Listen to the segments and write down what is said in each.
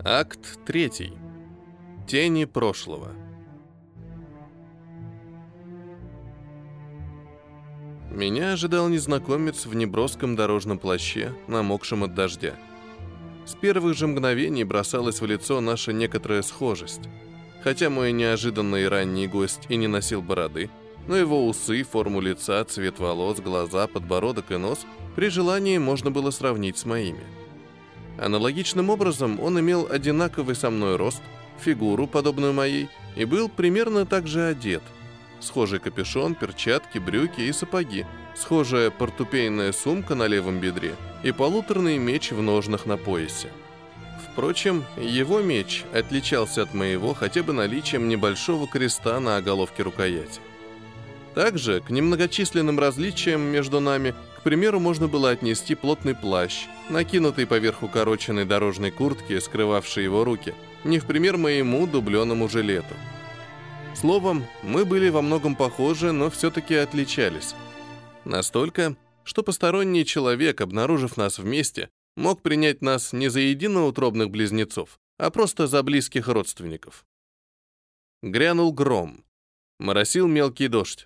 Акт 3. Тени прошлого. Меня ожидал незнакомец в неброском дорожном плаще, намокшем от дождя. С первых же мгновений бросалась в лицо наша некоторая схожесть. Хотя мой неожиданный ранний гость и не носил бороды, но его усы, форму лица, цвет волос, глаза, подбородок и нос при желании можно было сравнить с моими. Аналогичным образом он имел одинаковый со мной рост, фигуру, подобную моей, и был примерно так же одет. Схожий капюшон, перчатки, брюки и сапоги, схожая портупейная сумка на левом бедре и полуторный меч в ножнах на поясе. Впрочем, его меч отличался от моего хотя бы наличием небольшого креста на оголовке рукояти. Также к немногочисленным различиям между нами, к примеру, можно было отнести плотный плащ, накинутый поверх укороченной дорожной куртки, скрывавшей его руки, не в пример моему дубленому жилету. Словом, мы были во многом похожи, но все-таки отличались. Настолько, что посторонний человек, обнаружив нас вместе, мог принять нас не за единоутробных близнецов, а просто за близких родственников. Грянул гром. Моросил мелкий дождь.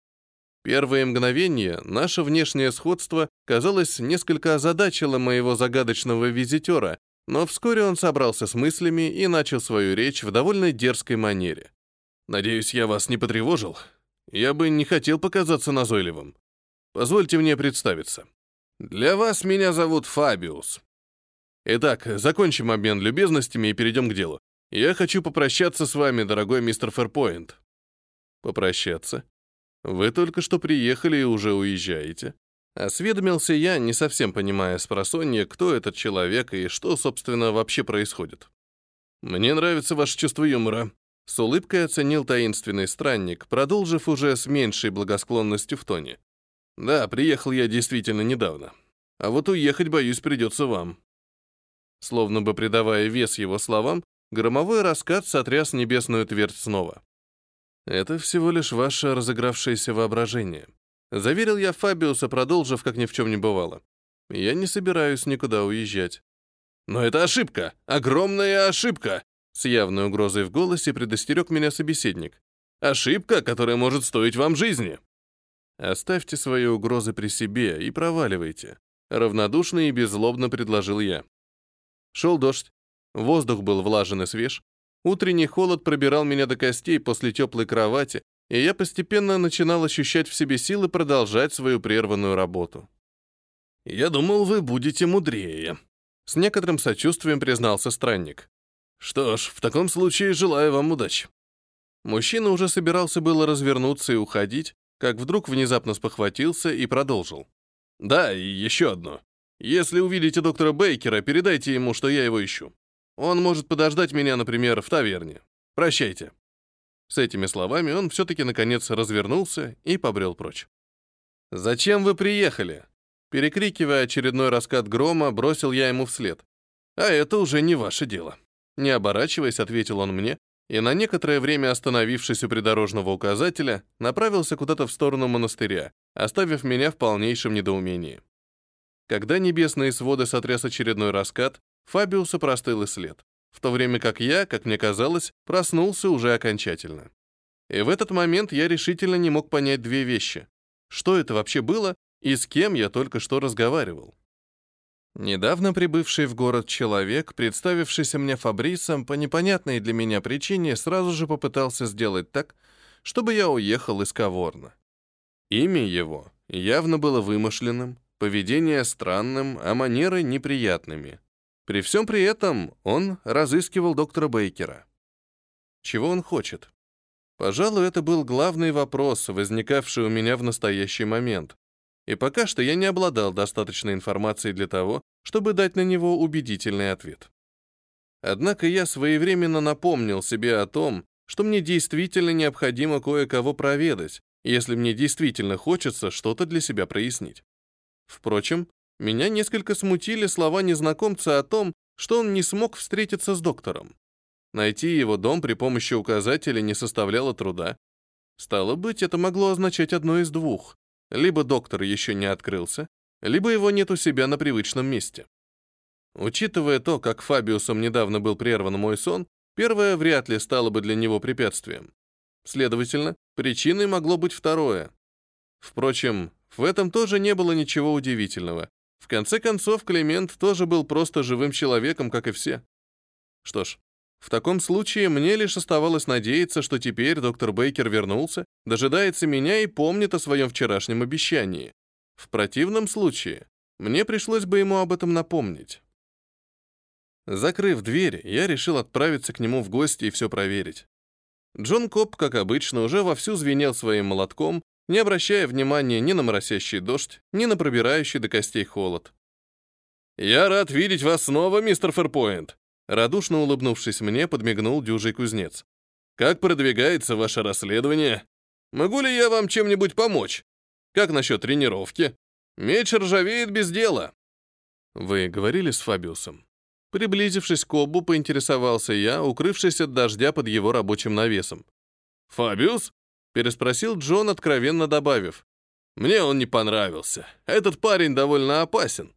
Первые мгновения наше внешнее сходство, казалось, несколько озадачило моего загадочного визитера, но вскоре он собрался с мыслями и начал свою речь в довольно дерзкой манере. «Надеюсь, я вас не потревожил? Я бы не хотел показаться назойливым. Позвольте мне представиться. Для вас меня зовут Фабиус. Итак, закончим обмен любезностями и перейдем к делу. Я хочу попрощаться с вами, дорогой мистер Фэрпоинт». «Попрощаться? Вы только что приехали и уже уезжаете?» Осведомился я, не совсем понимая спросонья, кто этот человек и что, собственно, вообще происходит. «Мне нравится ваше чувство юмора», — с улыбкой оценил таинственный странник, продолжив уже с меньшей благосклонностью в тоне. «Да, приехал я действительно недавно. А вот уехать, боюсь, придется вам». Словно бы придавая вес его словам, громовой раскат сотряс небесную твердь снова. «Это всего лишь ваше разыгравшееся воображение», — заверил я Фабиуса, продолжив, как ни в чем не бывало. «Я не собираюсь никуда уезжать». «Но это ошибка! Огромная ошибка!» С явной угрозой в голосе предостерег меня собеседник. «Ошибка, которая может стоить вам жизни!» «Оставьте свои угрозы при себе и проваливайте», — равнодушно и беззлобно предложил я. Шел дождь. Воздух был влажен и свеж. Утренний холод пробирал меня до костей после теплой кровати, и я постепенно начинал ощущать в себе силы продолжать свою прерванную работу. «Я думал, вы будете мудрее», — с некоторым сочувствием признался странник. «Что ж, в таком случае желаю вам удачи». Мужчина уже собирался было развернуться и уходить, как вдруг внезапно спохватился и продолжил. «Да, и еще одно. Если увидите доктора Бейкера, передайте ему, что я его ищу. Он может подождать меня, например, в таверне. Прощайте». С этими словами он все-таки наконец развернулся и побрел прочь. «Зачем вы приехали?» Перекрикивая очередной раскат грома, бросил я ему вслед. «А это уже не ваше дело». Не оборачиваясь, ответил он мне, и на некоторое время, остановившись у придорожного указателя, направился куда-то в сторону монастыря, оставив меня в полнейшем недоумении. Когда небесные своды сотряс очередной раскат, Фабиуса простыл и след, в то время как я, как мне казалось, проснулся уже окончательно. И в этот момент я решительно не мог понять две вещи. Что это вообще было и с кем я только что разговаривал? Недавно прибывший в город человек, представившийся мне Фабрисом, по непонятной для меня причине сразу же попытался сделать так, чтобы я уехал из Каворна. Имя его явно было вымышленным, поведение странным, а манеры неприятными. При всем при этом он разыскивал доктора Бейкера. Чего он хочет? Пожалуй, это был главный вопрос, возникавший у меня в настоящий момент. И пока что я не обладал достаточной информацией для того, чтобы дать на него убедительный ответ. Однако я своевременно напомнил себе о том, что мне действительно необходимо кое-кого проведать, если мне действительно хочется что-то для себя прояснить. Впрочем, меня несколько смутили слова незнакомца о том, что он не смог встретиться с доктором. Найти его дом при помощи указателя не составляло труда. Стало быть, это могло означать одно из двух. Либо доктор еще не открылся, либо его нет у себя на привычном месте. Учитывая то, как Фабиусом недавно был прерван мой сон, первое вряд ли стало бы для него препятствием. Следовательно, причиной могло быть второе. Впрочем, в этом тоже не было ничего удивительного. В конце концов, Климент тоже был просто живым человеком, как и все. Что ж, в таком случае мне лишь оставалось надеяться, что теперь доктор Бейкер вернулся, дожидается меня и помнит о своем вчерашнем обещании. В противном случае мне пришлось бы ему об этом напомнить. Закрыв дверь, я решил отправиться к нему в гости и все проверить. Джон Коб, как обычно, уже вовсю звенел своим молотком, не обращая внимания ни на моросящий дождь, ни на пробирающий до костей холод. «Я рад видеть вас снова, мистер Фэрпоинт!» Радушно улыбнувшись мне, подмигнул дюжий кузнец. «Как продвигается ваше расследование? Могу ли я вам чем-нибудь помочь? Как насчет тренировки? Меч ржавеет без дела». «Вы говорили с Фабиусом?» Приблизившись к Коббу, поинтересовался я, укрывшись от дождя под его рабочим навесом. «Фабиус?» — переспросил Джон, откровенно добавив. «Мне он не понравился. Этот парень довольно опасен».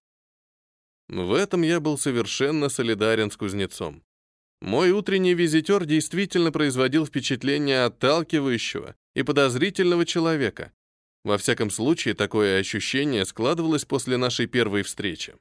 В этом я был совершенно солидарен с кузнецом. Мой утренний визитер действительно производил впечатление отталкивающего и подозрительного человека. Во всяком случае, такое ощущение складывалось после нашей первой встречи.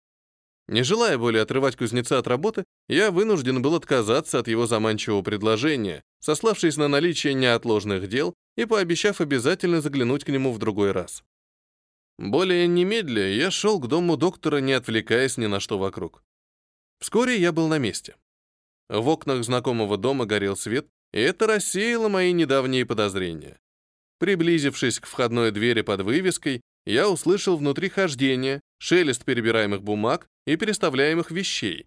Не желая более отрывать кузнеца от работы, я вынужден был отказаться от его заманчивого предложения, сославшись на наличие неотложных дел и пообещав обязательно заглянуть к нему в другой раз. Более немедля я шел к дому доктора, не отвлекаясь ни на что вокруг. Вскоре я был на месте. В окнах знакомого дома горел свет, и это рассеяло мои недавние подозрения. Приблизившись к входной двери под вывеской, я услышал внутри хождение, шелест перебираемых бумаг и переставляемых вещей.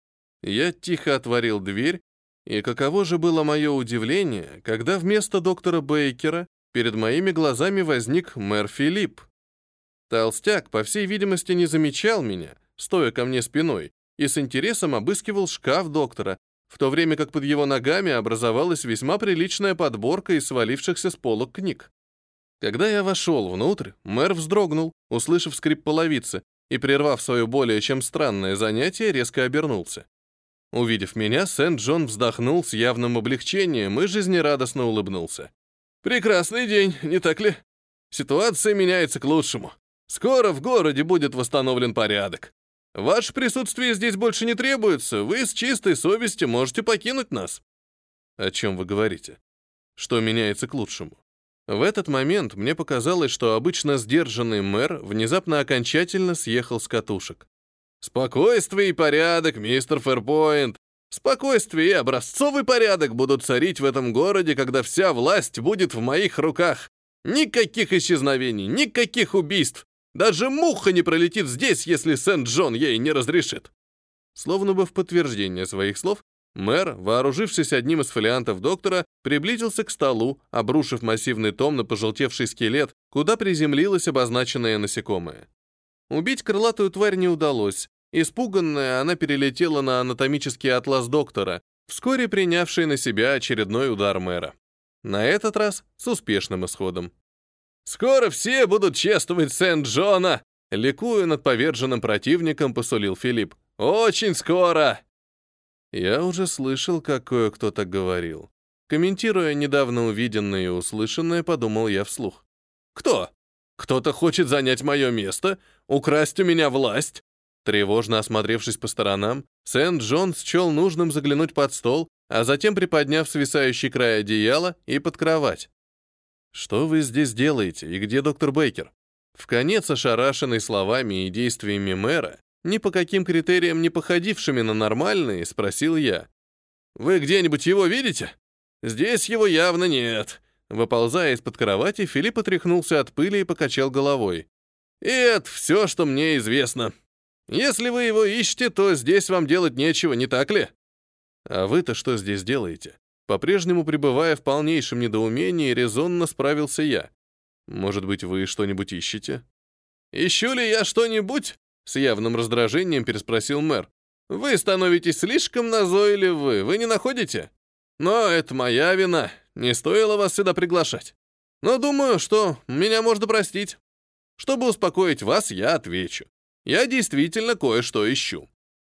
Я тихо отворил дверь, и каково же было мое удивление, когда вместо доктора Бейкера перед моими глазами возник мэр Филипп. Толстяк, по всей видимости, не замечал меня, стоя ко мне спиной, и с интересом обыскивал шкаф доктора, в то время как под его ногами образовалась весьма приличная подборка из свалившихся с полок книг. Когда я вошел внутрь, мэр вздрогнул, услышав скрип половицы, и, прервав свое более чем странное занятие, резко обернулся. Увидев меня, Сент-Джон вздохнул с явным облегчением и жизнерадостно улыбнулся. «Прекрасный день, не так ли? Ситуация меняется к лучшему. Скоро в городе будет восстановлен порядок. Ваше присутствие здесь больше не требуется, вы с чистой совестью можете покинуть нас». «О чем вы говорите? Что меняется к лучшему?» В этот момент мне показалось, что обычно сдержанный мэр внезапно окончательно съехал с катушек. «Спокойствие и порядок, мистер Фэрпоинт! Спокойствие и образцовый порядок будут царить в этом городе, когда вся власть будет в моих руках. Никаких исчезновений, никаких убийств. Даже муха не пролетит здесь, если Сент-Джон ей не разрешит». Словно бы в подтверждение своих слов, мэр, вооружившись одним из фолиантов доктора, приблизился к столу, обрушив массивный том на пожелтевший скелет, куда приземлилось обозначенное насекомое. Убить крылатую тварь не удалось. Испуганная, она перелетела на анатомический атлас доктора, вскоре принявший на себя очередной удар мэра. На этот раз с успешным исходом. «Скоро все будут чествовать Сент-Джона!» Ликуя над поверженным противником, посулил Филипп. «Очень скоро!» Я уже слышал, как кое-кто так говорил. Комментируя недавно увиденное и услышанное, подумал я вслух. «Кто? Кто-то хочет занять мое место? Украсть у меня власть?» Тревожно осмотревшись по сторонам, Сент-Джон счел нужным заглянуть под стол, а затем приподняв свисающий край одеяла и под кровать. «Что вы здесь делаете, и где доктор Бейкер?» Вконец ошарашенный словами и действиями мэра, ни по каким критериям не походившими на нормальные, спросил я. «Вы где-нибудь его видите? Здесь его явно нет». Выползая из-под кровати, Филипп отряхнулся от пыли и покачал головой. «И это все, что мне известно. Если вы его ищете, то здесь вам делать нечего, не так ли?» «А вы-то что здесь делаете?» По-прежнему пребывая в полнейшем недоумении, резонно справился я. «Может быть, вы что-нибудь ищете?» «Ищу ли я что-нибудь?» С явным раздражением переспросил мэр. «Вы становитесь слишком назойливы, вы не находите? Но это моя вина, не стоило вас сюда приглашать. Но думаю, что меня можно простить. Чтобы успокоить вас, я отвечу. Я действительно кое-что ищу.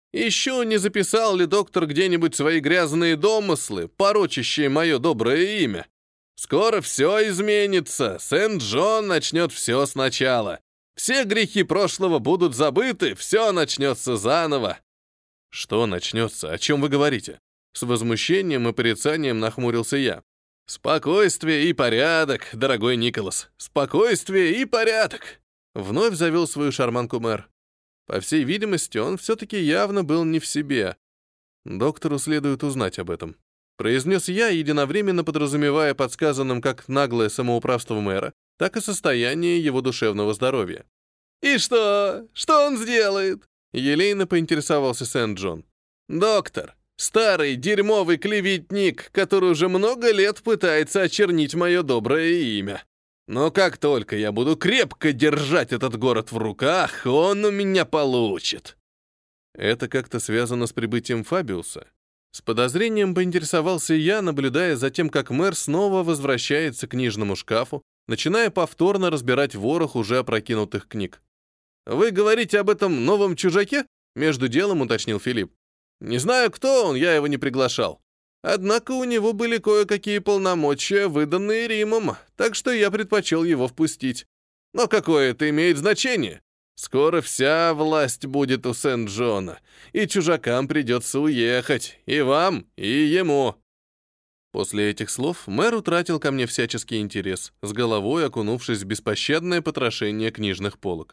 Еще не записал ли доктор где-нибудь свои грязные домыслы, порочащие мое доброе имя? Скоро все изменится, Сент-Джон начнет все сначала. Все грехи прошлого будут забыты, все начнется заново. Что начнется? О чем вы говорите? С возмущением и порицанием нахмурился я. Спокойствие и порядок, дорогой Николас. Спокойствие и порядок. Вновь завел свою шарманку мэр. По всей видимости, он все-таки явно был не в себе. Доктору следует узнать об этом. Произнес я, единовременно подразумевая под сказанным как наглое самоуправство мэра, так и состояние его душевного здоровья. «И что? Что он сделает?» Елейно поинтересовался Сент-Джон. «Доктор, старый дерьмовый клеветник, который уже много лет пытается очернить мое доброе имя. Но как только я буду крепко держать этот город в руках, он у меня получит». Это как-то связано с прибытием Фабиуса. С подозрением поинтересовался я, наблюдая за тем, как мэр снова возвращается к книжному шкафу, начиная повторно разбирать ворох уже опрокинутых книг. «Вы говорите об этом новом чужаке?» — между делом уточнил Филипп. «Не знаю, кто он, я его не приглашал. Однако у него были кое-какие полномочия, выданные Римом, так что я предпочел его впустить. Но какое это имеет значение? Скоро вся власть будет у Сент-Джона, и чужакам придется уехать, и вам, и ему». После этих слов мэр утратил ко мне всяческий интерес, с головой окунувшись в беспощадное потрошение книжных полок.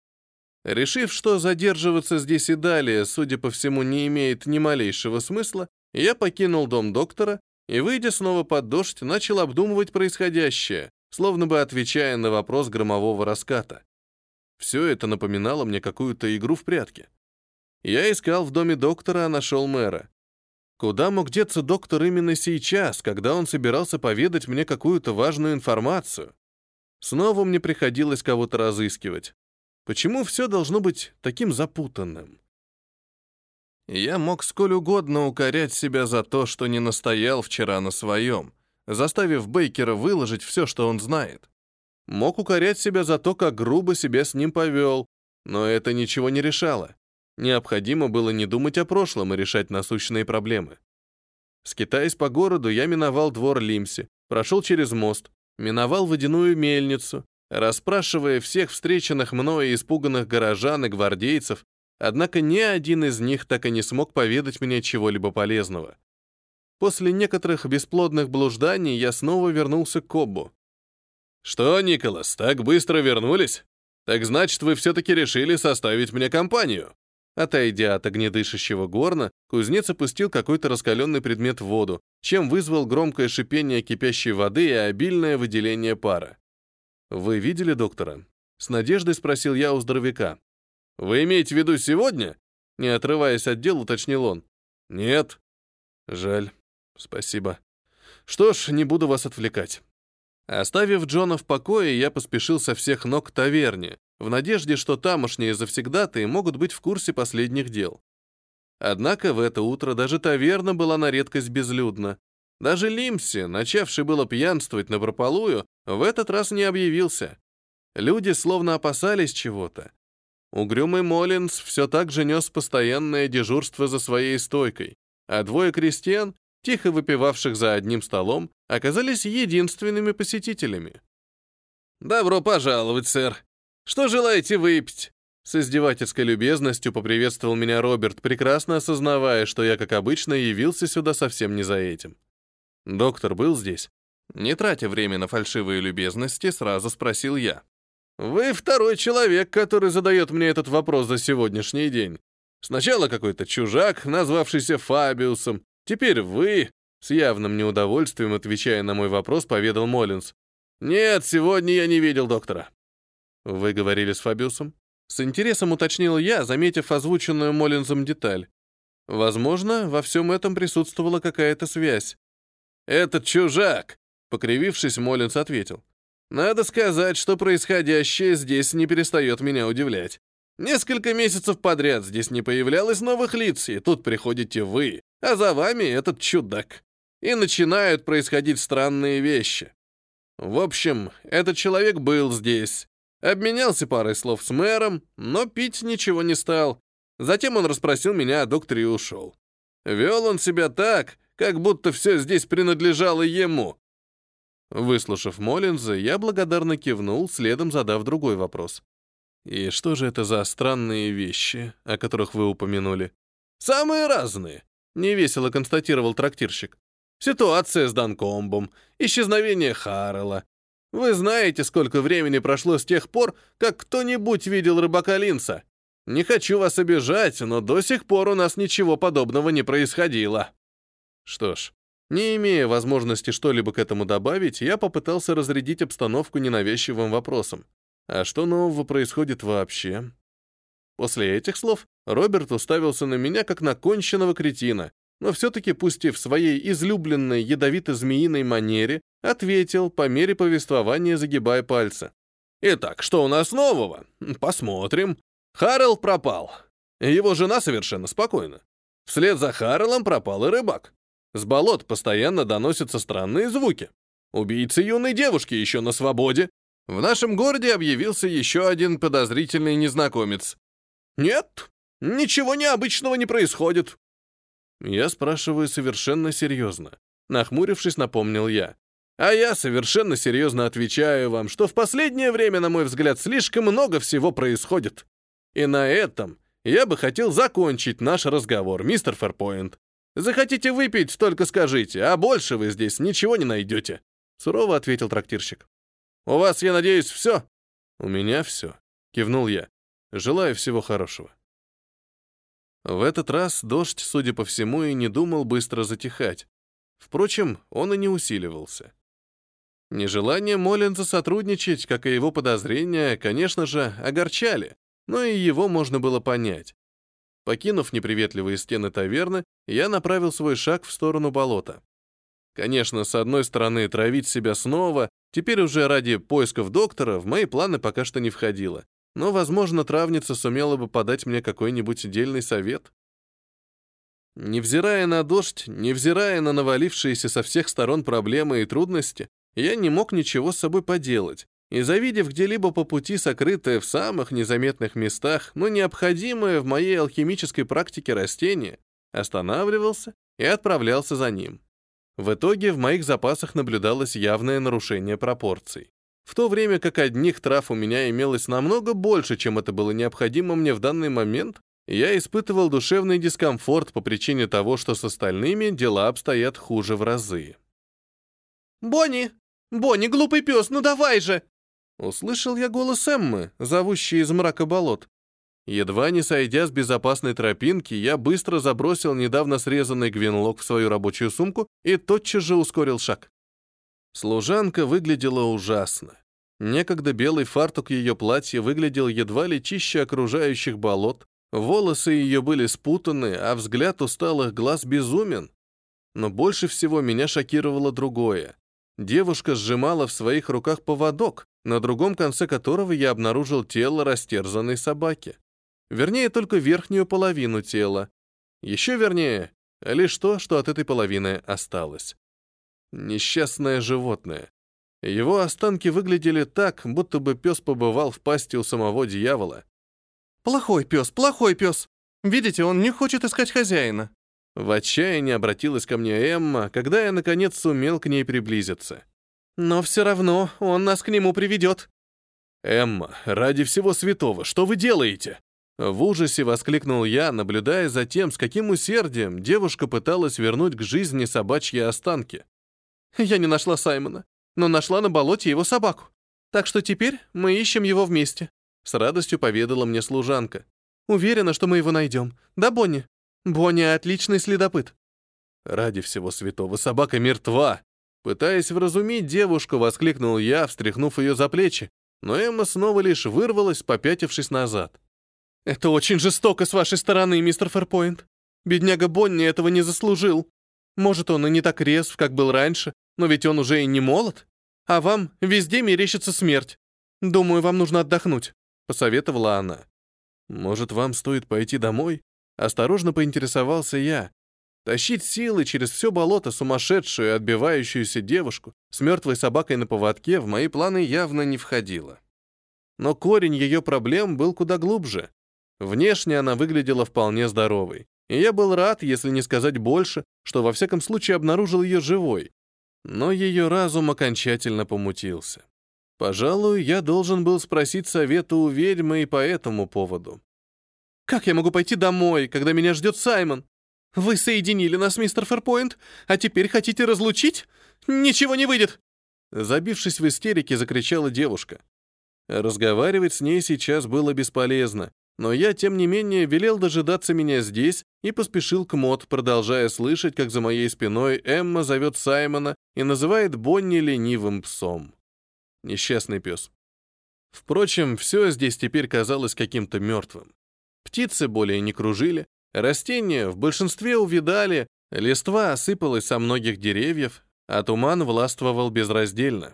Решив, что задерживаться здесь и далее, судя по всему, не имеет ни малейшего смысла, я покинул дом доктора и, выйдя снова под дождь, начал обдумывать происходящее, словно бы отвечая на вопрос громового раската. Все это напоминало мне какую-то игру в прятки. Я искал в доме доктора, а нашел мэра. Куда мог деться доктор именно сейчас, когда он собирался поведать мне какую-то важную информацию? Снова мне приходилось кого-то разыскивать. Почему все должно быть таким запутанным? Я мог сколь угодно укорять себя за то, что не настоял вчера на своем, заставив Бейкера выложить все, что он знает. Мог укорять себя за то, как грубо себя с ним повел, но это ничего не решало. Необходимо было не думать о прошлом и решать насущные проблемы. Скитаясь по городу, я миновал двор Лимси, прошел через мост, миновал водяную мельницу, расспрашивая всех встреченных мною испуганных горожан и гвардейцев, однако ни один из них так и не смог поведать мне чего-либо полезного. После некоторых бесплодных блужданий я снова вернулся к Коббу. «Что, Николас, так быстро вернулись? Так значит, вы все-таки решили составить мне компанию?» Отойдя от огнедышащего горна, кузнец опустил какой-то раскаленный предмет в воду, чем вызвал громкое шипение кипящей воды и обильное выделение пара. «Вы видели доктора?» — с надеждой спросил я у здоровяка. «Вы имеете в виду сегодня?» — не отрываясь от дел, уточнил он. «Нет». «Жаль. Спасибо. Что ж, не буду вас отвлекать». Оставив Джона в покое, я поспешил со всех ног к таверне, в надежде, что тамошние завсегдатаи могут быть в курсе последних дел. Однако в это утро даже таверна была на редкость безлюдна. Даже Лимси, начавший было пьянствовать напропалую, в этот раз не объявился. Люди словно опасались чего-то. Угрюмый Моллинс все так же нес постоянное дежурство за своей стойкой, а двое крестьян, тихо выпивавших за одним столом, оказались единственными посетителями. «Добро пожаловать, сэр. Что желаете выпить?» С издевательской любезностью поприветствовал меня Роберт, прекрасно осознавая, что я, как обычно, явился сюда совсем не за этим. Доктор был здесь. Не тратя время на фальшивые любезности, сразу спросил я. «Вы второй человек, который задает мне этот вопрос за сегодняшний день. Сначала какой-то чужак, назвавшийся Фабиусом, теперь вы», с явным неудовольствием, отвечая на мой вопрос, поведал Моллинс. «Нет, сегодня я не видел доктора». «Вы говорили с Фабиусом?» С интересом уточнил я, заметив озвученную Моллинсом деталь. Возможно, во всем этом присутствовала какая-то связь. «Этот чужак», — покривившись, Моллинс ответил. «Надо сказать, что происходящее здесь не перестает меня удивлять. Несколько месяцев подряд здесь не появлялось новых лиц, и тут приходите вы, а за вами этот чудак. И начинают происходить странные вещи. В общем, этот человек был здесь, обменялся парой слов с мэром, но пить ничего не стал. Затем он расспросил меня о докторе и ушел. Вел он себя так, как будто все здесь принадлежало ему. Выслушав Моллинза, я благодарно кивнул, следом задав другой вопрос. «И что же это за странные вещи, о которых вы упомянули?» «Самые разные», — невесело констатировал трактирщик. «Ситуация с Данкомбом, исчезновение Харрелла. Вы знаете, сколько времени прошло с тех пор, как кто-нибудь видел рыбака Линса? Не хочу вас обижать, но до сих пор у нас ничего подобного не происходило». Что ж, не имея возможности что-либо к этому добавить, я попытался разрядить обстановку ненавязчивым вопросом. А что нового происходит вообще? После этих слов Роберт уставился на меня, как на конченного кретина, но все-таки, пустив в своей излюбленной ядовито-змеиной манере, ответил, по мере повествования загибая пальцы. «Итак, что у нас нового? Посмотрим. Харрелл пропал. Его жена совершенно спокойна. Вслед за Харреллом пропал и рыбак. С болот постоянно доносятся странные звуки. Убийца юной девушки еще на свободе. В нашем городе объявился еще один подозрительный незнакомец. Нет, ничего необычного не происходит». Я спрашиваю совершенно серьезно. Нахмурившись, напомнил я. А я совершенно серьезно отвечаю вам, что в последнее время, на мой взгляд, слишком много всего происходит. И на этом я бы хотел закончить наш разговор, мистер Фэрпоинт. Захотите выпить, только скажите, а больше вы здесь ничего не найдете. Сурово ответил трактирщик. У вас, я надеюсь, все? У меня все, кивнул я. Желаю всего хорошего. В этот раз дождь, судя по всему, и не думал быстро затихать. Впрочем, он и не усиливался. Нежелание Моллинза сотрудничать, как и его подозрения, конечно же, огорчали, но и его можно было понять. Покинув неприветливые стены таверны, я направил свой шаг в сторону болота. Конечно, с одной стороны, травить себя снова, теперь уже ради поисков доктора, в мои планы пока что не входило. Но, возможно, травница сумела бы подать мне какой-нибудь дельный совет. Невзирая на дождь, невзирая на навалившиеся со всех сторон проблемы и трудности, я не мог ничего с собой поделать, и, завидев где-либо по пути сокрытое в самых незаметных местах, но необходимое в моей алхимической практике растение, останавливался и отправлялся за ним. В итоге в моих запасах наблюдалось явное нарушение пропорций. В то время как одних трав у меня имелось намного больше, чем это было необходимо мне в данный момент, я испытывал душевный дискомфорт по причине того, что с остальными дела обстоят хуже в разы. «Бонни! Бонни, глупый пес, ну давай же!» Услышал я голос Эммы, зовущий из мрака болот. Едва не сойдя с безопасной тропинки, я быстро забросил недавно срезанный гвенлок в свою рабочую сумку и тотчас же ускорил шаг. Служанка выглядела ужасно. Некогда белый фартук ее платья выглядел едва ли чище окружающих болот, волосы ее были спутаны, а взгляд усталых глаз безумен. Но больше всего меня шокировало другое. Девушка сжимала в своих руках поводок, на другом конце которого я обнаружил тело растерзанной собаки. Вернее, только верхнюю половину тела. Еще вернее, лишь то, что от этой половины осталось. Несчастное животное. Его останки выглядели так, будто бы пес побывал в пасти у самого дьявола. Плохой пес! Видите, он не хочет искать хозяина!» В отчаянии обратилась ко мне Эмма, когда я, наконец, сумел к ней приблизиться. «Но все равно он нас к нему приведет!» «Эмма, ради всего святого, что вы делаете?» В ужасе воскликнул я, наблюдая за тем, с каким усердием девушка пыталась вернуть к жизни собачьи останки. «Я не нашла Саймона, но нашла на болоте его собаку. Так что теперь мы ищем его вместе», — с радостью поведала мне служанка. «Уверена, что мы его найдем. Да, Бонни? Бонни — отличный следопыт». «Ради всего святого, собака мертва!» Пытаясь вразумить девушку, воскликнул я, встряхнув ее за плечи, но Эмма снова лишь вырвалась, попятившись назад. «Это очень жестоко с вашей стороны, мистер Фэрпоинт. Бедняга Бонни этого не заслужил. Может, он и не так резв, как был раньше, но ведь он уже и не молод. А вам везде мерещится смерть. Думаю, вам нужно отдохнуть», — посоветовала она. «Может, вам стоит пойти домой?» Осторожно поинтересовался я. Тащить силой через все болото сумасшедшую и отбивающуюся девушку с мертвой собакой на поводке в мои планы явно не входило. Но корень ее проблем был куда глубже. Внешне она выглядела вполне здоровой, и я был рад, если не сказать больше, что во всяком случае обнаружил ее живой. Но ее разум окончательно помутился. Пожалуй, я должен был спросить совета у ведьмы и по этому поводу. «Как я могу пойти домой, когда меня ждет Саймон? Вы соединили нас, мистер Фэрпоинт, а теперь хотите разлучить? Ничего не выйдет!» Забившись в истерике, закричала девушка. Разговаривать с ней сейчас было бесполезно, но я, тем не менее, велел дожидаться меня здесь и поспешил к Мод, продолжая слышать, как за моей спиной Эмма зовет Саймона и называет Бонни ленивым псом. Несчастный пес. Впрочем, все здесь теперь казалось каким-то мертвым. Птицы более не кружили, растения в большинстве увядали, листва осыпалась со многих деревьев, а туман властвовал безраздельно.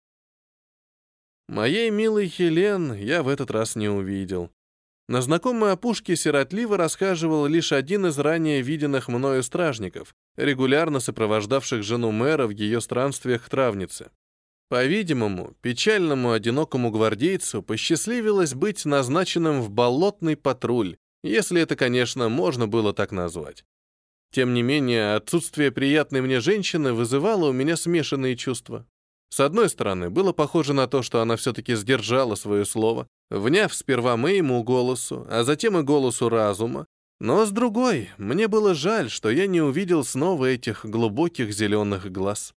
Моей милой Хелен я в этот раз не увидел. На знакомой опушке сиротливо расхаживал лишь один из ранее виденных мною стражников, регулярно сопровождавших жену мэра в ее странствиях к травнице. По-видимому, печальному одинокому гвардейцу посчастливилось быть назначенным в болотный патруль, если это, конечно, можно было так назвать. Тем не менее, отсутствие приятной мне женщины вызывало у меня смешанные чувства. С одной стороны, было похоже на то, что она все-таки сдержала свое слово, вняв сперва моему голосу, а затем и голосу разума, но с другой, мне было жаль, что я не увидел снова этих глубоких зеленых глаз.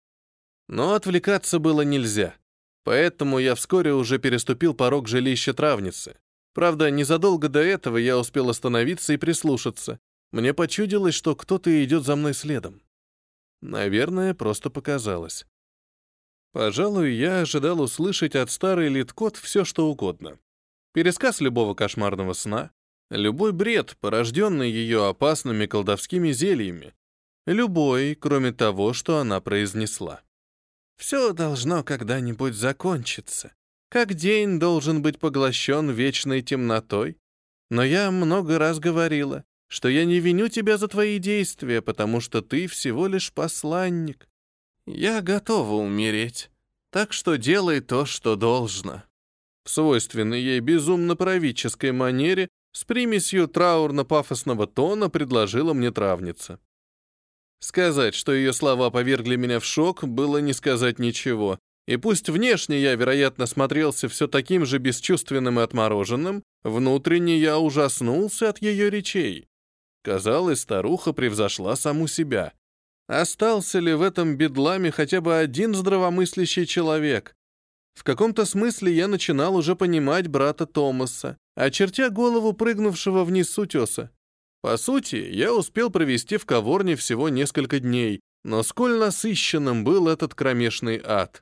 Но отвлекаться было нельзя, поэтому я вскоре уже переступил порог жилища травницы. Правда, незадолго до этого я успел остановиться и прислушаться. Мне почудилось, что кто-то идет за мной следом. Наверное, просто показалось. Пожалуй, я ожидал услышать от старой Литкот все, что угодно. Пересказ любого кошмарного сна, любой бред, порожденный ее опасными колдовскими зельями, любой, кроме того, что она произнесла. Все должно когда-нибудь закончиться, как день должен быть поглощен вечной темнотой. Но я много раз говорила, что я не виню тебя за твои действия, потому что ты всего лишь посланник. Я готова умереть, так что делай то, что должно. В свойственной ей безумно-правительской манере с примесью траурно-пафосного тона предложила мне травница. Сказать, что ее слова повергли меня в шок, было не сказать ничего, и пусть внешне я, вероятно, смотрелся все таким же бесчувственным и отмороженным, внутренне я ужаснулся от ее речей. Казалось, старуха превзошла саму себя. Остался ли в этом бедламе хотя бы один здравомыслящий человек? В каком-то смысле я начинал уже понимать брата Томаса, очертя голову прыгнувшего вниз с утеса. По сути, я успел провести в Каворне всего несколько дней, но сколь насыщенным был этот кромешный ад.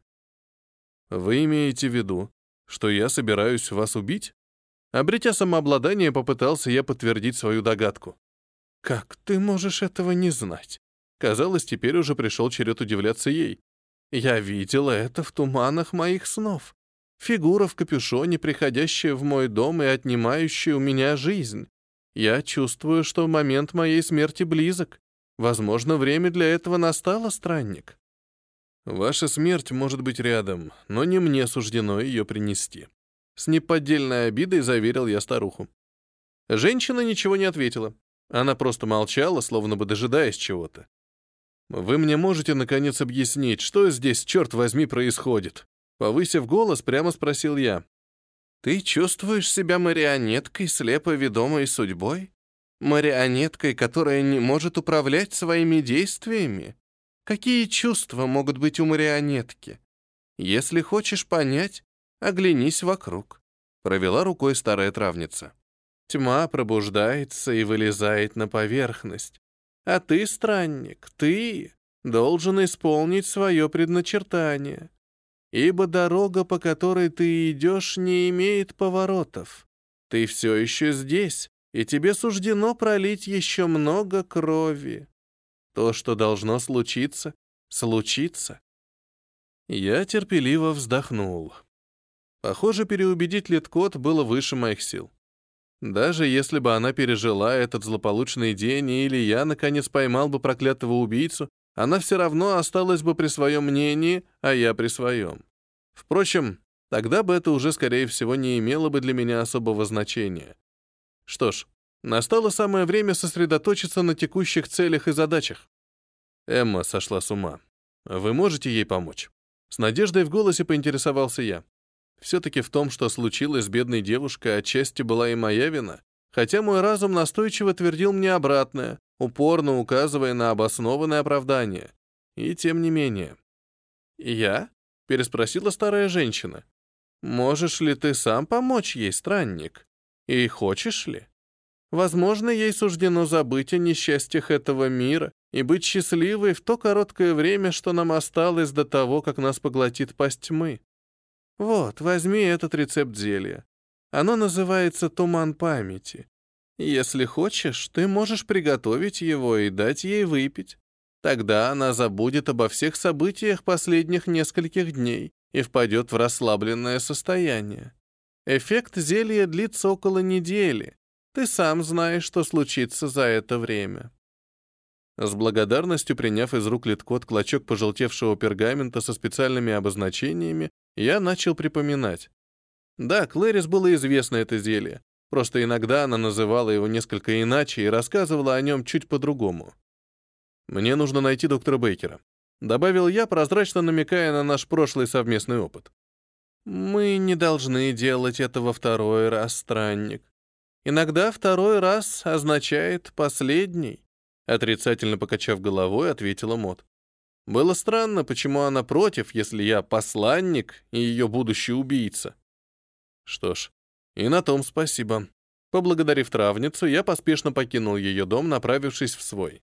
Вы имеете в виду, что я собираюсь вас убить? Обретя самообладание, попытался я подтвердить свою догадку. Как ты можешь этого не знать? Казалось, теперь уже пришел черед удивляться ей. Я видела это в туманах моих снов. Фигура в капюшоне, приходящая в мой дом и отнимающая у меня жизнь. Я чувствую, что момент моей смерти близок. Возможно, время для этого настало, странник. Ваша смерть может быть рядом, но не мне суждено ее принести. С неподдельной обидой заверил я старуху. Женщина ничего не ответила. Она просто молчала, словно бы дожидаясь чего-то. «Вы мне можете, наконец, объяснить, что здесь, черт возьми, происходит?» Повысив голос, прямо спросил я. «Ты чувствуешь себя марионеткой, слепо ведомой судьбой? Марионеткой, которая не может управлять своими действиями? Какие чувства могут быть у марионетки? Если хочешь понять, оглянись вокруг», — провела рукой старая травница. «Тьма пробуждается и вылезает на поверхность. А ты, странник, ты должен исполнить свое предначертание. Ибо дорога, по которой ты идешь, не имеет поворотов. Ты все еще здесь, и тебе суждено пролить еще много крови. То, что должно случиться, случится». Я терпеливо вздохнул. Похоже, переубедить Литкот было выше моих сил. Даже если бы она пережила этот злополучный день, или я, наконец, поймал бы проклятого убийцу, она все равно осталась бы при своем мнении, а я при своем. Впрочем, тогда бы это уже, скорее всего, не имело бы для меня особого значения. Что ж, настало самое время сосредоточиться на текущих целях и задачах. Эмма сошла с ума. Вы можете ей помочь? С надеждой в голосе поинтересовался я. Все-таки в том, что случилось с бедной девушкой, отчасти была и моя вина, хотя мой разум настойчиво твердил мне обратное, упорно указывая на обоснованное оправдание. И тем не менее. «Я?» — переспросила старая женщина. «Можешь ли ты сам помочь ей, странник? И хочешь ли? Возможно, ей суждено забыть о несчастьях этого мира и быть счастливой в то короткое время, что нам осталось до того, как нас поглотит пасть тьмы. Вот, возьми этот рецепт зелья. Оно называется «Туман памяти». Если хочешь, ты можешь приготовить его и дать ей выпить. Тогда она забудет обо всех событиях последних нескольких дней и впадет в расслабленное состояние. Эффект зелья длится около недели. Ты сам знаешь, что случится за это время». С благодарностью приняв из рук Литкот клочок пожелтевшего пергамента со специальными обозначениями, я начал припоминать. Да, Клэрис было известно это зелье, просто иногда она называла его несколько иначе и рассказывала о нем чуть по-другому. «Мне нужно найти доктора Бейкера», — добавил я, прозрачно намекая на наш прошлый совместный опыт. «Мы не должны делать этого второй раз, странник. Иногда второй раз означает последний», — отрицательно покачав головой, ответила Мот. Было странно, почему она против, если я посланник и ее будущий убийца. Что ж, и на том спасибо. Поблагодарив травницу, я поспешно покинул ее дом, направившись в свой.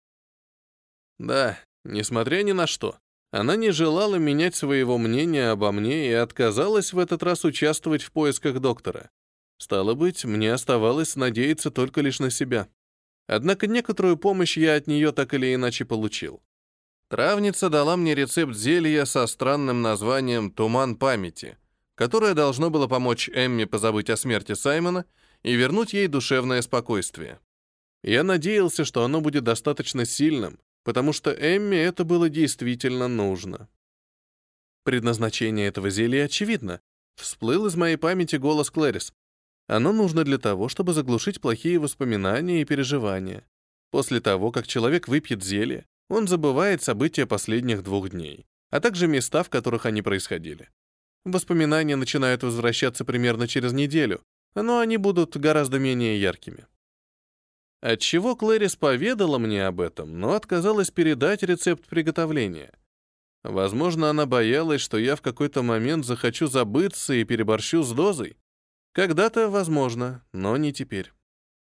Да, несмотря ни на что, она не желала менять своего мнения обо мне и отказалась в этот раз участвовать в поисках доктора. Стало быть, мне оставалось надеяться только лишь на себя. Однако некоторую помощь я от нее так или иначе получил. Травница дала мне рецепт зелья со странным названием «Туман памяти», которое должно было помочь Эмме позабыть о смерти Саймона и вернуть ей душевное спокойствие. Я надеялся, что оно будет достаточно сильным, потому что Эмме это было действительно нужно. Предназначение этого зелья очевидно. Всплыл из моей памяти голос Клэрис. Оно нужно для того, чтобы заглушить плохие воспоминания и переживания. После того, как человек выпьет зелье, он забывает события последних 2 дней, а также места, в которых они происходили. Воспоминания начинают возвращаться примерно через неделю, но они будут гораздо менее яркими. Отчего Клэрис поведала мне об этом, но отказалась передать рецепт приготовления. Возможно, она боялась, что я в какой-то момент захочу забыться и переборщу с дозой. Когда-то, возможно, но не теперь.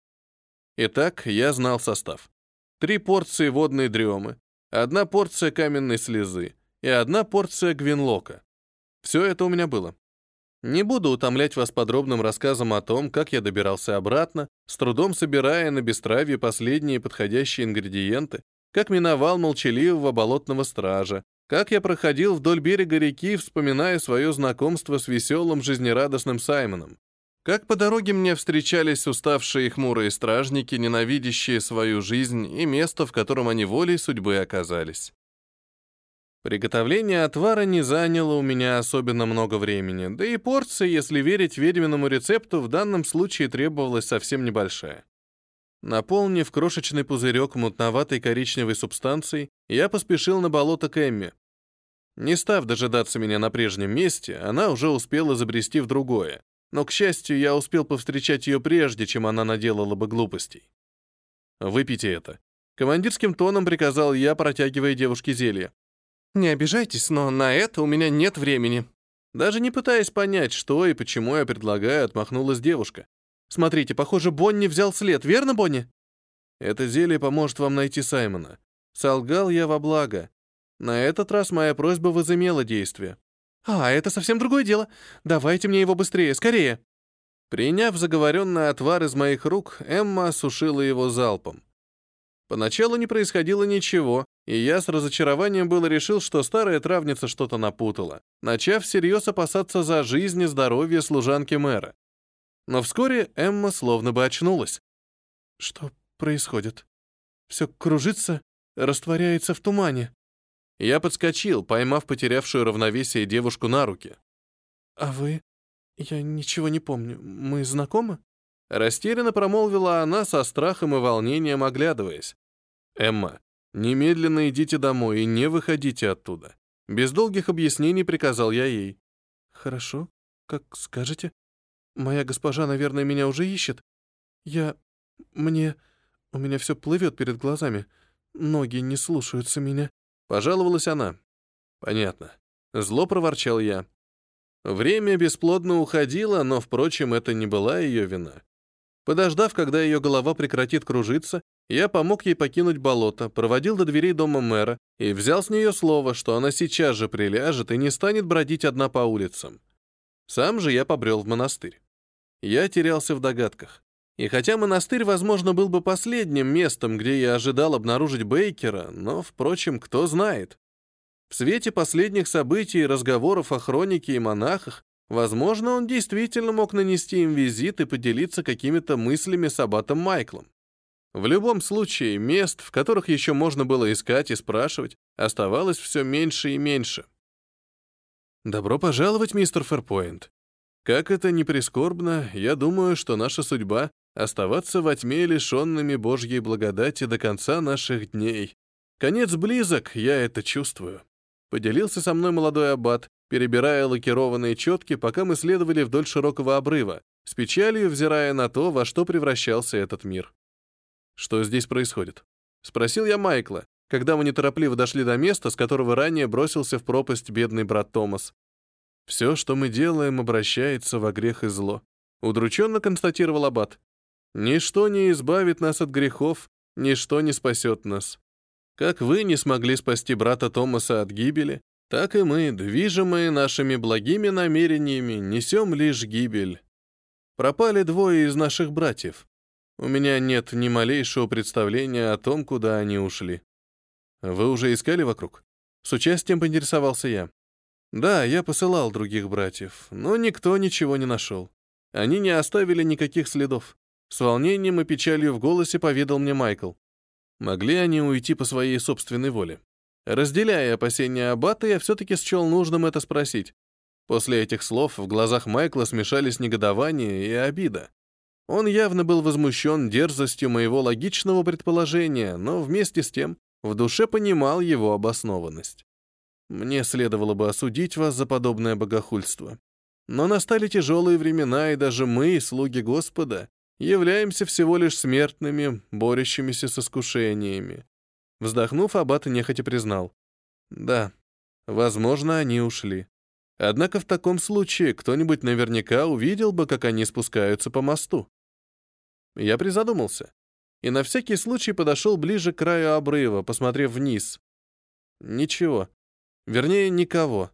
Итак, я знал состав. 3 порции водной дремы, 1 порция каменной слезы и 1 порция гвинлока. Все это у меня было. Не буду утомлять вас подробным рассказом о том, как я добирался обратно, с трудом собирая на бестравье последние подходящие ингредиенты, как миновал молчаливого болотного стража, как я проходил вдоль берега реки, вспоминая свое знакомство с веселым, жизнерадостным Саймоном, как по дороге мне встречались уставшие и хмурые стражники, ненавидящие свою жизнь и место, в котором они волей судьбы оказались. Приготовление отвара не заняло у меня особенно много времени, да и порция, если верить ведьминому рецепту, в данном случае требовалась совсем небольшая. Наполнив крошечный пузырек мутноватой коричневой субстанцией, я поспешил на болото к Эмме. Не став дожидаться меня на прежнем месте, она уже успела забрести в другое, но, к счастью, я успел повстречать ее прежде, чем она наделала бы глупостей. «Выпейте это», — командирским тоном приказал я, протягивая девушке зелье. «Не обижайтесь, но на это у меня нет времени». Даже не пытаясь понять, что и почему я предлагаю, отмахнулась девушка. «Смотрите, похоже, Бонни взял след, верно, Бонни?» «Это зелье поможет вам найти Саймона». Солгал я во благо. На этот раз моя просьба возымела действие. «А, это совсем другое дело. Давайте мне его быстрее, скорее». Приняв заговоренный отвар из моих рук, Эмма осушила его залпом. Поначалу не происходило ничего, и я с разочарованием было решил, что старая травница что-то напутала, начав всерьез опасаться за жизнь и здоровье служанки мэра. Но вскоре Эмма словно бы очнулась. «Что происходит? Все кружится, растворяется в тумане». Я подскочил, поймав потерявшую равновесие девушку на руки. «А вы? Я ничего не помню. Мы знакомы?» Растерянно промолвила она со страхом и волнением, оглядываясь. «Эмма, немедленно идите домой и не выходите оттуда». Без долгих объяснений приказал я ей. «Хорошо, как скажете. Моя госпожа, наверное, меня уже ищет. У меня все плывет перед глазами. Ноги не слушаются меня». Пожаловалась она. «Понятно». Зло проворчал я. Время бесплодно уходило, но, впрочем, это не была ее вина. Подождав, когда ее голова прекратит кружиться, я помог ей покинуть болото, проводил до дверей дома мэра и взял с нее слово, что она сейчас же приляжет и не станет бродить одна по улицам. Сам же я побрел в монастырь. Я терялся в догадках. И хотя монастырь, возможно, был бы последним местом, где я ожидал обнаружить Бейкера, но, впрочем, кто знает. В свете последних событий и разговоров о хронике и монахах, возможно, он действительно мог нанести им визит и поделиться какими-то мыслями с аббатом Майклом. В любом случае, мест, в которых еще можно было искать и спрашивать, оставалось все меньше и меньше. «Добро пожаловать, мистер Фэрпоинт. Как это ни прискорбно, я думаю, что наша судьба — оставаться во тьме, лишенными Божьей благодати до конца наших дней. Конец близок, я это чувствую», — поделился со мной молодой аббат, перебирая лакированные четки, пока мы следовали вдоль широкого обрыва, с печалью взирая на то, во что превращался этот мир. «Что здесь происходит?» — спросил я Майкла, когда мы неторопливо дошли до места, с которого ранее бросился в пропасть бедный брат Томас. «Все, что мы делаем, обращается во грех и зло», — удрученно констатировал аббат. «Ничто не избавит нас от грехов, ничто не спасет нас. Как вы не смогли спасти брата Томаса от гибели, так и мы, движимые нашими благими намерениями, несем лишь гибель. Пропали двое из наших братьев. У меня нет ни малейшего представления о том, куда они ушли». «Вы уже искали вокруг?» С участием поинтересовался я. «Да, я посылал других братьев, но никто ничего не нашел. Они не оставили никаких следов». С волнением и печалью в голосе поведал мне Майкл. Могли они уйти по своей собственной воле? Разделяя опасения аббата, я все-таки счел нужным это спросить. После этих слов в глазах Майкла смешались негодование и обида. Он явно был возмущен дерзостью моего логичного предположения, но вместе с тем в душе понимал его обоснованность. Мне следовало бы осудить вас за подобное богохульство. Но настали тяжелые времена, и даже мы, слуги Господа, являемся всего лишь смертными, борющимися с искушениями. Вздохнув, аббат нехотя признал. Да, возможно, они ушли. Однако в таком случае кто-нибудь наверняка увидел бы, как они спускаются по мосту. Я призадумался и на всякий случай подошел ближе к краю обрыва, посмотрев вниз. Ничего. Вернее, никого.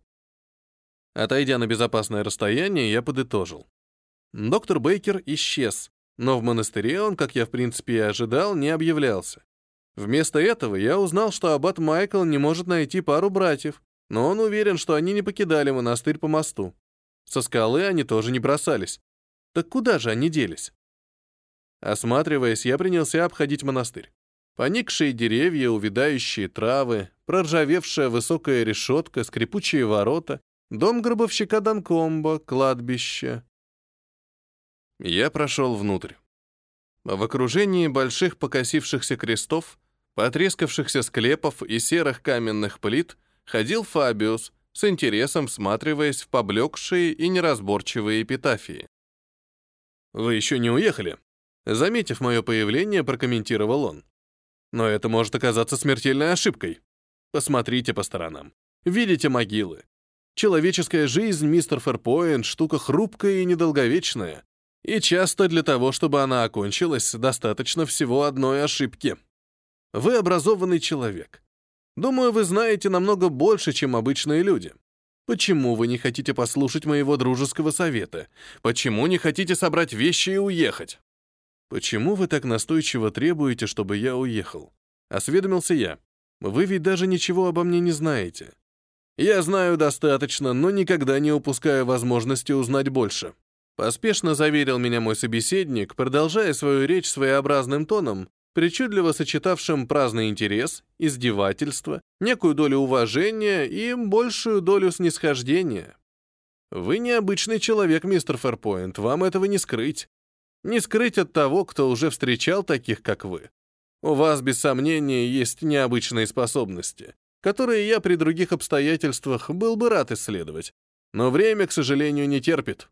Отойдя на безопасное расстояние, я подытожил. Доктор Бейкер исчез, но в монастыре он, как я в принципе и ожидал, не объявлялся. Вместо этого я узнал, что аббат Майкл не может найти пару братьев, но он уверен, что они не покидали монастырь по мосту. Со скалы они тоже не бросались. Так куда же они делись? Осматриваясь, я принялся обходить монастырь. Поникшие деревья, увядающие травы, проржавевшая высокая решетка, скрипучие ворота, дом гробовщика Данкомбо, кладбище. Я прошел внутрь. В окружении больших покосившихся крестов, потрескавшихся склепов и серых каменных плит ходил Фабиус, с интересом всматриваясь в поблекшие и неразборчивые эпитафии. «Вы еще не уехали?» Заметив мое появление, прокомментировал он. «Но это может оказаться смертельной ошибкой. Посмотрите по сторонам. Видите могилы? Человеческая жизнь, мистер Фэрпоинт, штука хрупкая и недолговечная. И часто для того, чтобы она окончилась, достаточно всего одной ошибки. Вы образованный человек. Думаю, вы знаете намного больше, чем обычные люди. Почему вы не хотите послушать моего дружеского совета? Почему не хотите собрать вещи и уехать? Почему вы так настойчиво требуете, чтобы я уехал? Осведомился я. Вы ведь даже ничего обо мне не знаете. Я знаю достаточно, но никогда не упускаю возможности узнать больше. Поспешно заверил меня мой собеседник, продолжая свою речь своеобразным тоном, причудливо сочетавшим праздный интерес, издевательство, некую долю уважения и большую долю снисхождения. Вы необычный человек, мистер Фэрпоинт, вам этого не скрыть. Не скрыть от того, кто уже встречал таких, как вы. У вас, без сомнения, есть необычные способности, которые я при других обстоятельствах был бы рад исследовать. Но время, к сожалению, не терпит.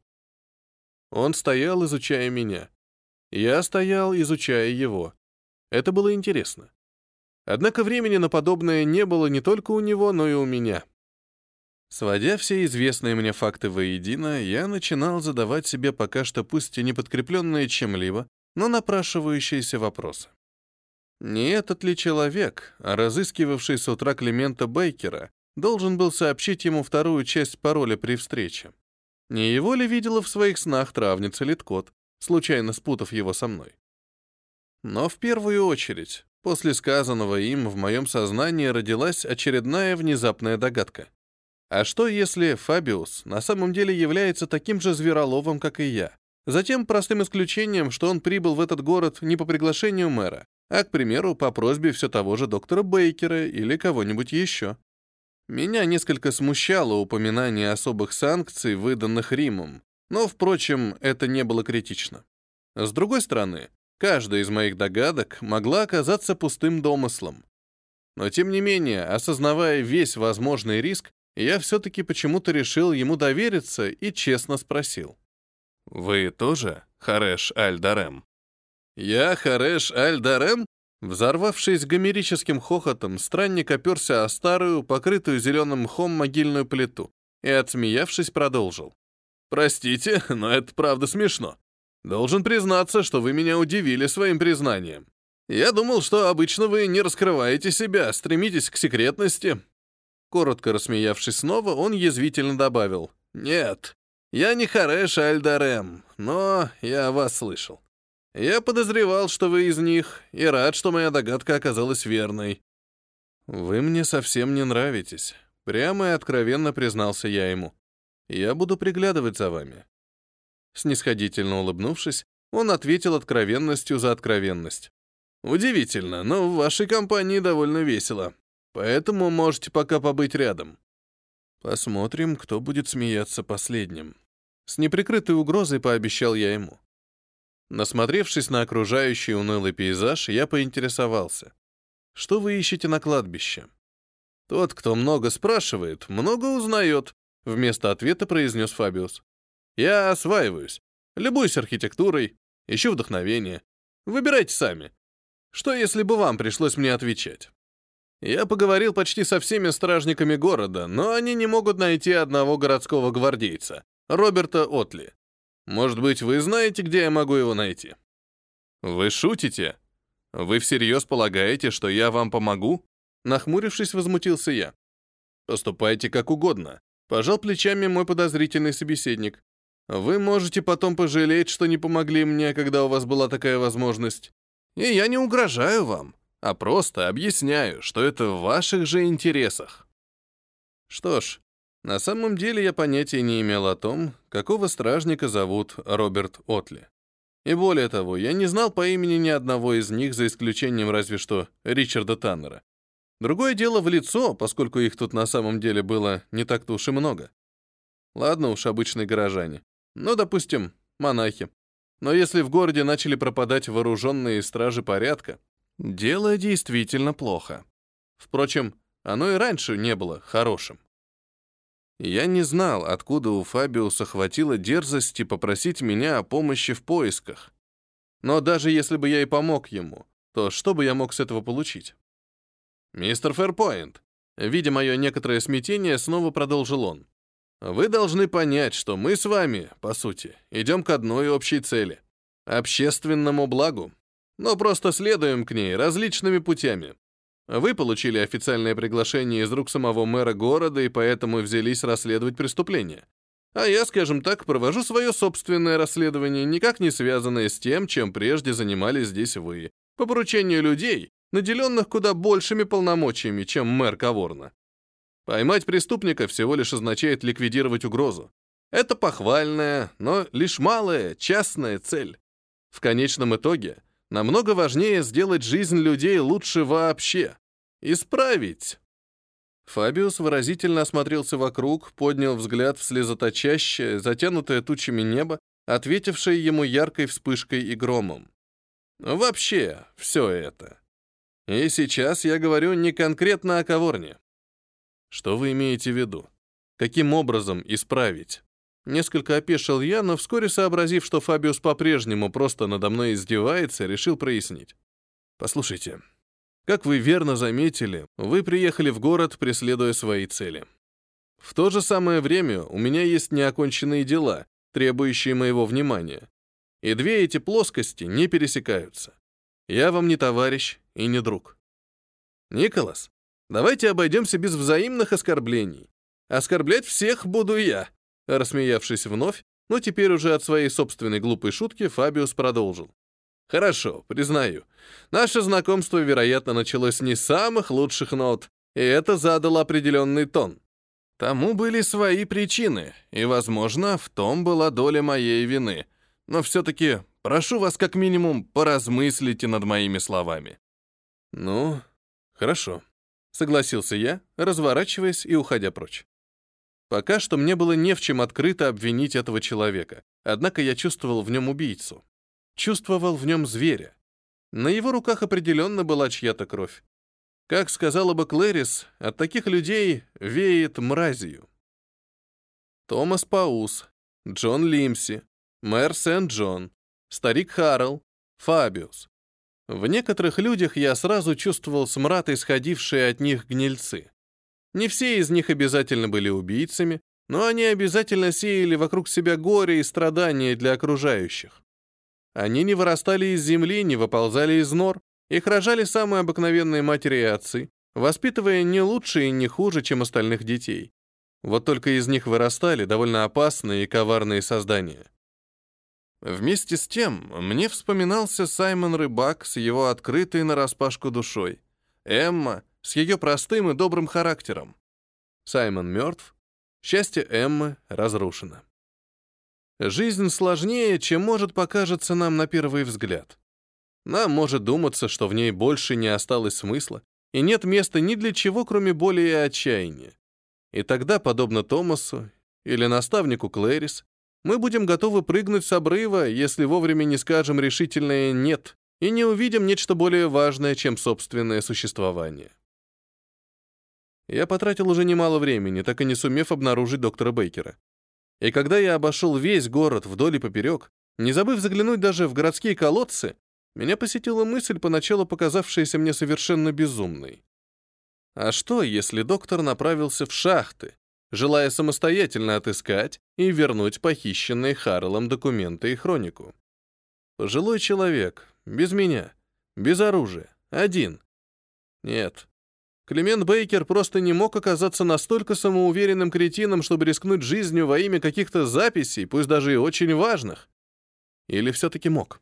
Он стоял, изучая меня. Я стоял, изучая его. Это было интересно. Однако времени на подобное не было не только у него, но и у меня. Сводя все известные мне факты воедино, я начинал задавать себе пока что пусть и не подкрепленные чем-либо, но напрашивающиеся вопросы. Не этот ли человек, а разыскивавший с утра Климента Бейкера, должен был сообщить ему вторую часть пароля при встрече? Не его ли видела в своих снах травница Литкот, случайно спутав его со мной? Но в первую очередь, после сказанного им, в моем сознании родилась очередная внезапная догадка. А что, если Фабиус на самом деле является таким же звероловом, как и я? Затем простым исключением, что он прибыл в этот город не по приглашению мэра, а, к примеру, по просьбе все того же доктора Бейкера или кого-нибудь еще. Меня несколько смущало упоминание особых санкций, выданных Римом, но, впрочем, это не было критично. С другой стороны, каждая из моих догадок могла оказаться пустым домыслом. Но, тем не менее, осознавая весь возможный риск, я все-таки почему-то решил ему довериться и честно спросил. «Вы тоже Хареш Аль-Дарем?» «Я Хареш Аль-Дарем?» Взорвавшись гомерическим хохотом, странник оперся о старую, покрытую зеленым мхом могильную плиту и, отсмеявшись, продолжил. «Простите, но это правда смешно. Должен признаться, что вы меня удивили своим признанием. Я думал, что обычно вы не раскрываете себя, стремитесь к секретности». Коротко рассмеявшись снова, он язвительно добавил. «Нет, я не Хареш Аль-Дарем, но я о вас слышал. Я подозревал, что вы из них, и рад, что моя догадка оказалась верной». «Вы мне совсем не нравитесь», — прямо и откровенно признался я ему. «Я буду приглядывать за вами». Снисходительно улыбнувшись, он ответил откровенностью за откровенность. «Удивительно, но в вашей компании довольно весело, поэтому можете пока побыть рядом». «Посмотрим, кто будет смеяться последним». С неприкрытой угрозой пообещал я ему. Насмотревшись на окружающий унылый пейзаж, я поинтересовался. «Что вы ищете на кладбище?» «Тот, кто много спрашивает, много узнает», — вместо ответа произнес Фабиус. «Я осваиваюсь, любуюсь архитектурой, ищу вдохновение. Выбирайте сами. Что, если бы вам пришлось мне отвечать?» Я поговорил почти со всеми стражниками города, но они не могут найти одного городского гвардейца, Роберта Отли. Может быть, вы знаете, где я могу его найти? Вы шутите? Вы всерьез полагаете, что я вам помогу? Нахмурившись, возмутился я. Поступайте как угодно. Пожал плечами мой подозрительный собеседник. Вы можете потом пожалеть, что не помогли мне, когда у вас была такая возможность. И я не угрожаю вам, а просто объясняю, что это в ваших же интересах. Что ж, на самом деле я понятия не имел о том, какого стражника зовут Роберт Отли. И более того, я не знал по имени ни одного из них, за исключением разве что Ричарда Таннера. Другое дело в лицо, поскольку их тут на самом деле было не так-то уж и много. Ладно уж, обычные горожане. Ну, допустим, монахи. Но если в городе начали пропадать вооруженные стражи порядка, дело действительно плохо. Впрочем, оно и раньше не было хорошим. Я не знал, откуда у Фабиуса хватило дерзости попросить меня о помощи в поисках. Но даже если бы я и помог ему, то что бы я мог с этого получить? «Мистер Фэрпоинт», видя мое некоторое смятение, снова продолжил он. «Вы должны понять, что мы с вами, по сути, идем к одной общей цели — общественному благу, но просто следуем к ней различными путями. Вы получили официальное приглашение из рук самого мэра города и поэтому взялись расследовать преступление. А я, скажем так, провожу свое собственное расследование, никак не связанное с тем, чем прежде занимались здесь вы, по поручению людей, наделенных куда большими полномочиями, чем мэр Каворна. Поймать преступника всего лишь означает ликвидировать угрозу. Это похвальная, но лишь малая, частная цель. В конечном итоге намного важнее сделать жизнь людей лучше вообще. Исправить. Фабиус выразительно осмотрелся вокруг, поднял взгляд в слезоточащее, затянутое тучами небо ответившая ему яркой вспышкой и громом. Вообще, все это. И сейчас я говорю не конкретно о Каворне. Что вы имеете в виду? Каким образом исправить? Несколько опешил я, но вскоре, сообразив, что Фабиус по-прежнему просто надо мной издевается, решил прояснить. Послушайте, как вы верно заметили, вы приехали в город, преследуя свои цели. В то же самое время у меня есть неоконченные дела, требующие моего внимания. И две эти плоскости не пересекаются. Я вам не товарищ и не друг. Николас, давайте обойдемся без взаимных оскорблений. Оскорблять всех буду я. Рассмеявшись вновь, но теперь уже от своей собственной глупой шутки, Фабиус продолжил. Хорошо, признаю. Наше знакомство, вероятно, началось не с самых лучших нот, и это задало определенный тон. Тому были свои причины, и, возможно, в том была доля моей вины. Но все-таки прошу вас как минимум поразмыслите над моими словами. Ну, хорошо, согласился я, разворачиваясь и уходя прочь. Пока что мне было не в чем открыто обвинить этого человека, однако я чувствовал в нем убийцу. Чувствовал в нем зверя. На его руках определенно была чья-то кровь. Как сказала бы Клэрис, от таких людей веет мразью. Томас Паус, Джон Лимси, мэр Сент-Джон, старик Харрелл, Фабиус. В некоторых людях я сразу чувствовал смрад, исходивший от них гнильцы. Не все из них обязательно были убийцами, но они обязательно сеяли вокруг себя горе и страдания для окружающих. Они не вырастали из земли, не выползали из нор, их рожали самые обыкновенные матери и отцы, воспитывая не лучше и не хуже, чем остальных детей. Вот только из них вырастали довольно опасные и коварные создания. Вместе с тем, мне вспоминался Саймон Рыбак с его открытой нараспашку душой, Эмма с ее простым и добрым характером. Саймон мертв, счастье Эммы разрушено. Жизнь сложнее, чем может покажется нам на первый взгляд. Нам может думаться, что в ней больше не осталось смысла, и нет места ни для чего, кроме боли и отчаяния. И тогда, подобно Томасу или наставнику Клэрис, мы будем готовы прыгнуть с обрыва, если вовремя не скажем решительное «нет» и не увидим нечто более важное, чем собственное существование. Я потратил уже немало времени, так и не сумев обнаружить доктора Бейкера. И когда я обошел весь город вдоль и поперек, не забыв заглянуть даже в городские колодцы, меня посетила мысль, поначалу показавшаяся мне совершенно безумной. А что, если доктор направился в шахты, желая самостоятельно отыскать и вернуть похищенные Харреллом документы и хронику? Пожилой человек, без меня, без оружия, один. Нет. Клемент Бейкер просто не мог оказаться настолько самоуверенным кретином, чтобы рискнуть жизнью во имя каких-то записей, пусть даже и очень важных. Или все-таки мог?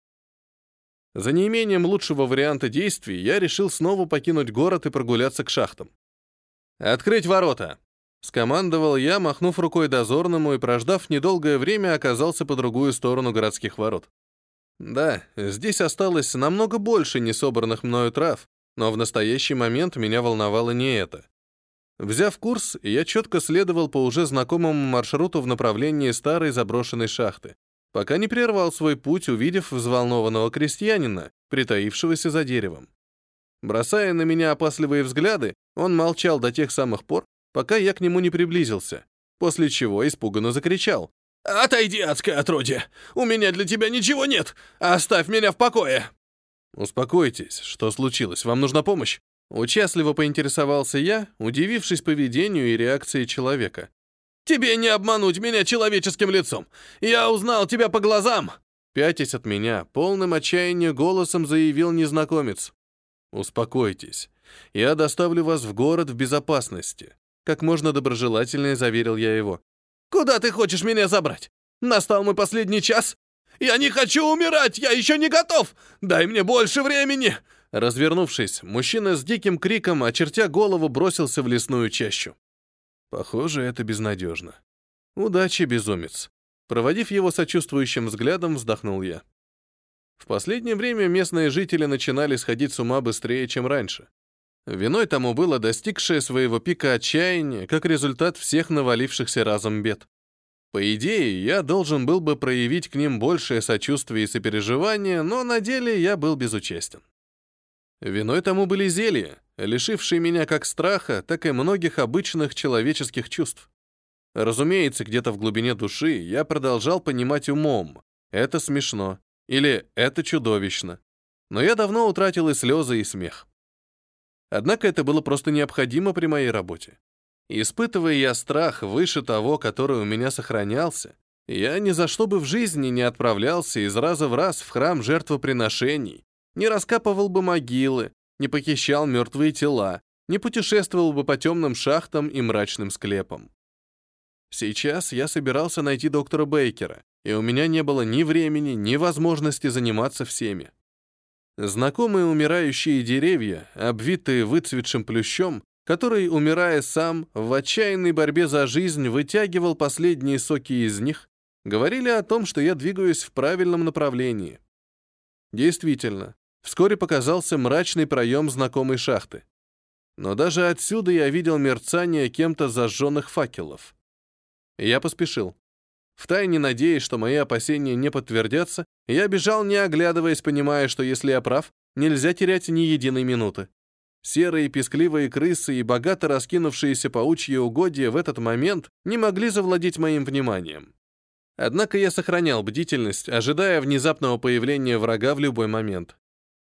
За неимением лучшего варианта действий я решил снова покинуть город и прогуляться к шахтам. «Открыть ворота!» — скомандовал я, махнув рукой дозорному и, прождав недолгое время, оказался по другую сторону городских ворот. Да, здесь осталось намного больше несобранных мною трав, но в настоящий момент меня волновало не это. Взяв курс, я четко следовал по уже знакомому маршруту в направлении старой заброшенной шахты, пока не прервал свой путь, увидев взволнованного крестьянина, притаившегося за деревом. Бросая на меня опасливые взгляды, он молчал до тех самых пор, пока я к нему не приблизился, после чего испуганно закричал: «Отойди, адское отродье! У меня для тебя ничего нет! Оставь меня в покое!» «Успокойтесь, что случилось? Вам нужна помощь?» Участливо поинтересовался я, удивившись поведению и реакции человека. «Тебе не обмануть меня человеческим лицом! Я узнал тебя по глазам!» Пятясь от меня, полным отчаяния голосом заявил незнакомец. «Успокойтесь, я доставлю вас в город в безопасности», как можно доброжелательнее заверил я его. «Куда ты хочешь меня забрать? Настал мой последний час? Я не хочу умирать, я еще не готов! Дай мне больше времени!» Развернувшись, мужчина с диким криком, очертя голову, бросился в лесную чащу. Похоже, это безнадежно. Удачи, безумец. Проводив его сочувствующим взглядом, вздохнул я. В последнее время местные жители начинали сходить с ума быстрее, чем раньше. Виной тому было достигшее своего пика отчаяния, как результат всех навалившихся разом бед. По идее, я должен был бы проявить к ним большее сочувствие и сопереживание, но на деле я был безучастен. Виной тому были зелья, лишившие меня как страха, так и многих обычных человеческих чувств. Разумеется, где-то в глубине души я продолжал понимать умом. Это смешно. Или это чудовищно. Но я давно утратил и слезы, и смех. Однако это было просто необходимо при моей работе. Испытывая я страх выше того, который у меня сохранялся, я ни за что бы в жизни не отправлялся из раза в раз в храм жертвоприношений, не раскапывал бы могилы, не похищал мертвые тела, не путешествовал бы по темным шахтам и мрачным склепам. Сейчас я собирался найти доктора Бейкера, и у меня не было ни времени, ни возможности заниматься всеми. Знакомые умирающие деревья, обвитые выцветшим плющом, который, умирая сам, в отчаянной борьбе за жизнь вытягивал последние соки из них, говорили о том, что я двигаюсь в правильном направлении. Действительно, вскоре показался мрачный проем знакомой шахты. Но даже отсюда я видел мерцание кем-то зажженных факелов. Я поспешил. Втайне надеясь, что мои опасения не подтвердятся, я бежал, не оглядываясь, понимая, что если я прав, нельзя терять ни единой минуты. Серые пескливые крысы и богато раскинувшиеся паучьи угодья в этот момент не могли завладеть моим вниманием. Однако я сохранял бдительность, ожидая внезапного появления врага в любой момент.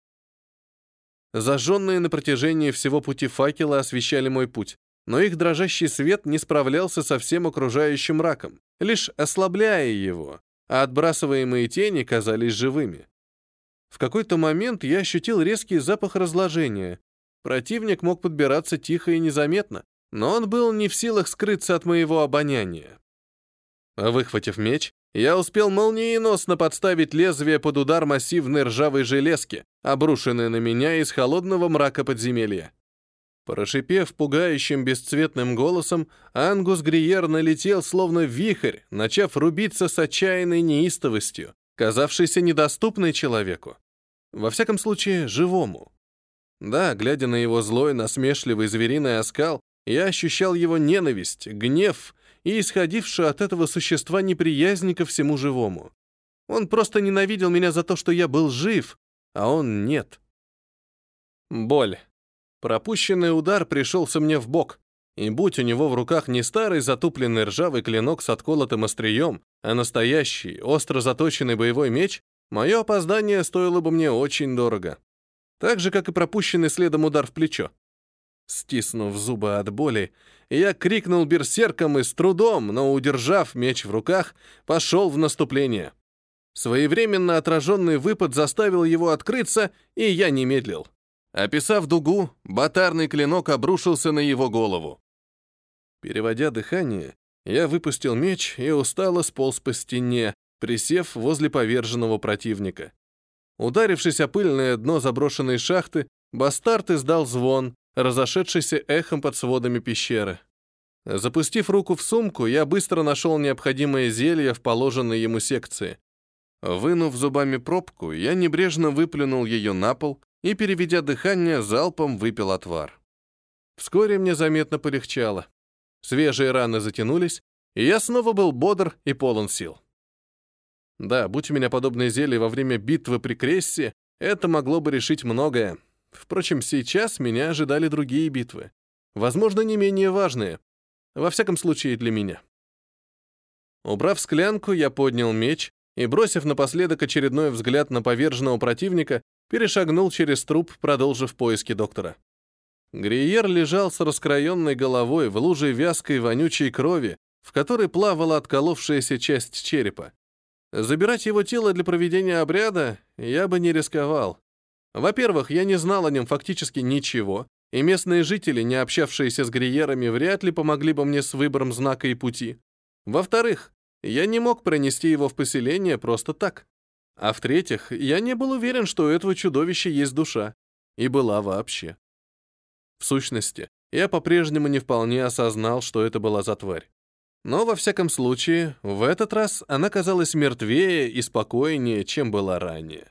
Зажженные на протяжении всего пути факелы освещали мой путь, но их дрожащий свет не справлялся со всем окружающим мраком, лишь ослабляя его, а отбрасываемые тени казались живыми. В какой-то момент я ощутил резкий запах разложения. Противник мог подбираться тихо и незаметно, но он был не в силах скрыться от моего обоняния. Выхватив меч, я успел молниеносно подставить лезвие под удар массивной ржавой железки, обрушенной на меня из холодного мрака подземелья. Прошипев пугающим бесцветным голосом, Ангус Гриер налетел словно вихрь, начав рубиться с отчаянной неистовостью, казавшейся недоступной человеку. Во всяком случае, живому. Да, глядя на его злой, насмешливый звериный оскал, я ощущал его ненависть, гнев и исходившую от этого существа неприязнь ко всему живому. Он просто ненавидел меня за то, что я был жив, а он нет. Боль. Пропущенный удар пришелся мне в бок, и будь у него в руках не старый затупленный ржавый клинок с отколотым острием, а настоящий, остро заточенный боевой меч, мое опоздание стоило бы мне очень дорого. Так же, как и пропущенный следом удар в плечо. Стиснув зубы от боли, я крикнул берсерком и с трудом, но удержав меч в руках, пошел в наступление. Своевременно отраженный выпад заставил его открыться, и я не медлил. Описав дугу, батарный клинок обрушился на его голову. Переводя дыхание, я выпустил меч и устало сполз по стене, присев возле поверженного противника. Ударившись о пыльное дно заброшенной шахты, бастард издал звон, разошедшийся эхом под сводами пещеры. Запустив руку в сумку, я быстро нашел необходимое зелье в положенной ему секции. Вынув зубами пробку, я небрежно выплюнул ее на пол и, переведя дыхание, залпом выпил отвар. Вскоре мне заметно полегчало. Свежие раны затянулись, и я снова был бодр и полон сил. Да, будь у меня подобное зелье во время битвы при Крессе, это могло бы решить многое. Впрочем, сейчас меня ожидали другие битвы. Возможно, не менее важные. Во всяком случае, для меня. Убрав склянку, я поднял меч и, бросив напоследок очередной взгляд на поверженного противника, перешагнул через труп, продолжив поиски доктора. Гриер лежал с раскроенной головой в луже вязкой вонючей крови, в которой плавала отколовшаяся часть черепа. Забирать его тело для проведения обряда я бы не рисковал. Во-первых, я не знал о нем фактически ничего, и местные жители, не общавшиеся с Гриерами, вряд ли помогли бы мне с выбором знака и пути. Во-вторых, я не мог пронести его в поселение просто так. А в-третьих, я не был уверен, что у этого чудовища есть душа. И была вообще. В сущности, я по-прежнему не вполне осознал, что это была за тварь. Но, во всяком случае, в этот раз она казалась мертвее и спокойнее, чем была ранее.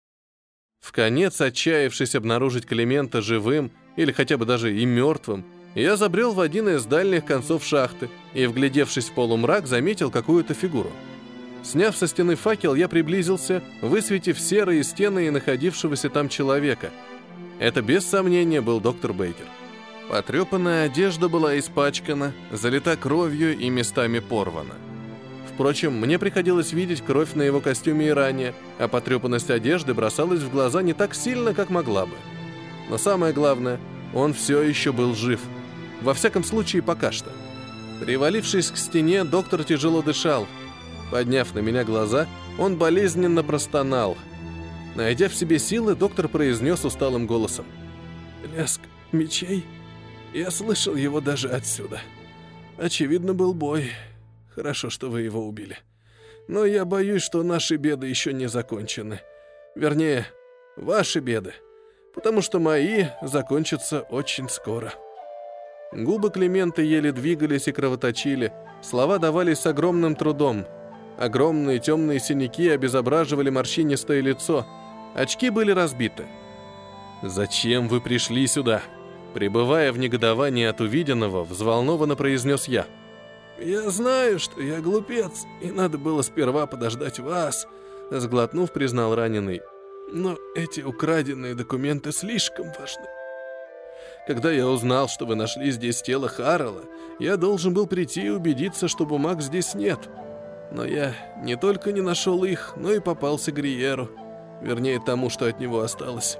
Вконец отчаявшись обнаружить Климента живым или хотя бы даже и мертвым, Я забрел в один из дальних концов шахты и, вглядевшись в полумрак, заметил какую-то фигуру. Сняв со стены факел, я приблизился, высветив серые стены и находившегося там человека. Это без сомнения был доктор Бейкер. Потрепанная одежда была испачкана, залита кровью и местами порвана. Впрочем, мне приходилось видеть кровь на его костюме и ранее, а потрепанность одежды бросалась в глаза не так сильно, как могла бы. Но самое главное, он все еще был жив. Во всяком случае, пока что. Привалившись к стене, доктор тяжело дышал. Подняв на меня глаза, он болезненно простонал. Найдя в себе силы, доктор произнес усталым голосом: «Лязг мечей? Я слышал его даже отсюда. Очевидно, был бой. Хорошо, что вы его убили. Но я боюсь, что наши беды еще не закончены. Вернее, ваши беды. Потому что мои закончатся очень скоро». Губы Климента еле двигались и кровоточили. Слова давались с огромным трудом. Огромные темные синяки обезображивали морщинистое лицо. Очки были разбиты. «Зачем вы пришли сюда?» Пребывая в негодовании от увиденного, взволнованно произнес я. «Я знаю, что я глупец, и надо было сперва подождать вас», — сглотнув, признал раненый. «Но эти украденные документы слишком важны. Когда я узнал, что вы нашли здесь тело Харрелла, я должен был прийти и убедиться, что бумаг здесь нет. Но я не только не нашел их, но и попался Гриеру, вернее, тому, что от него осталось».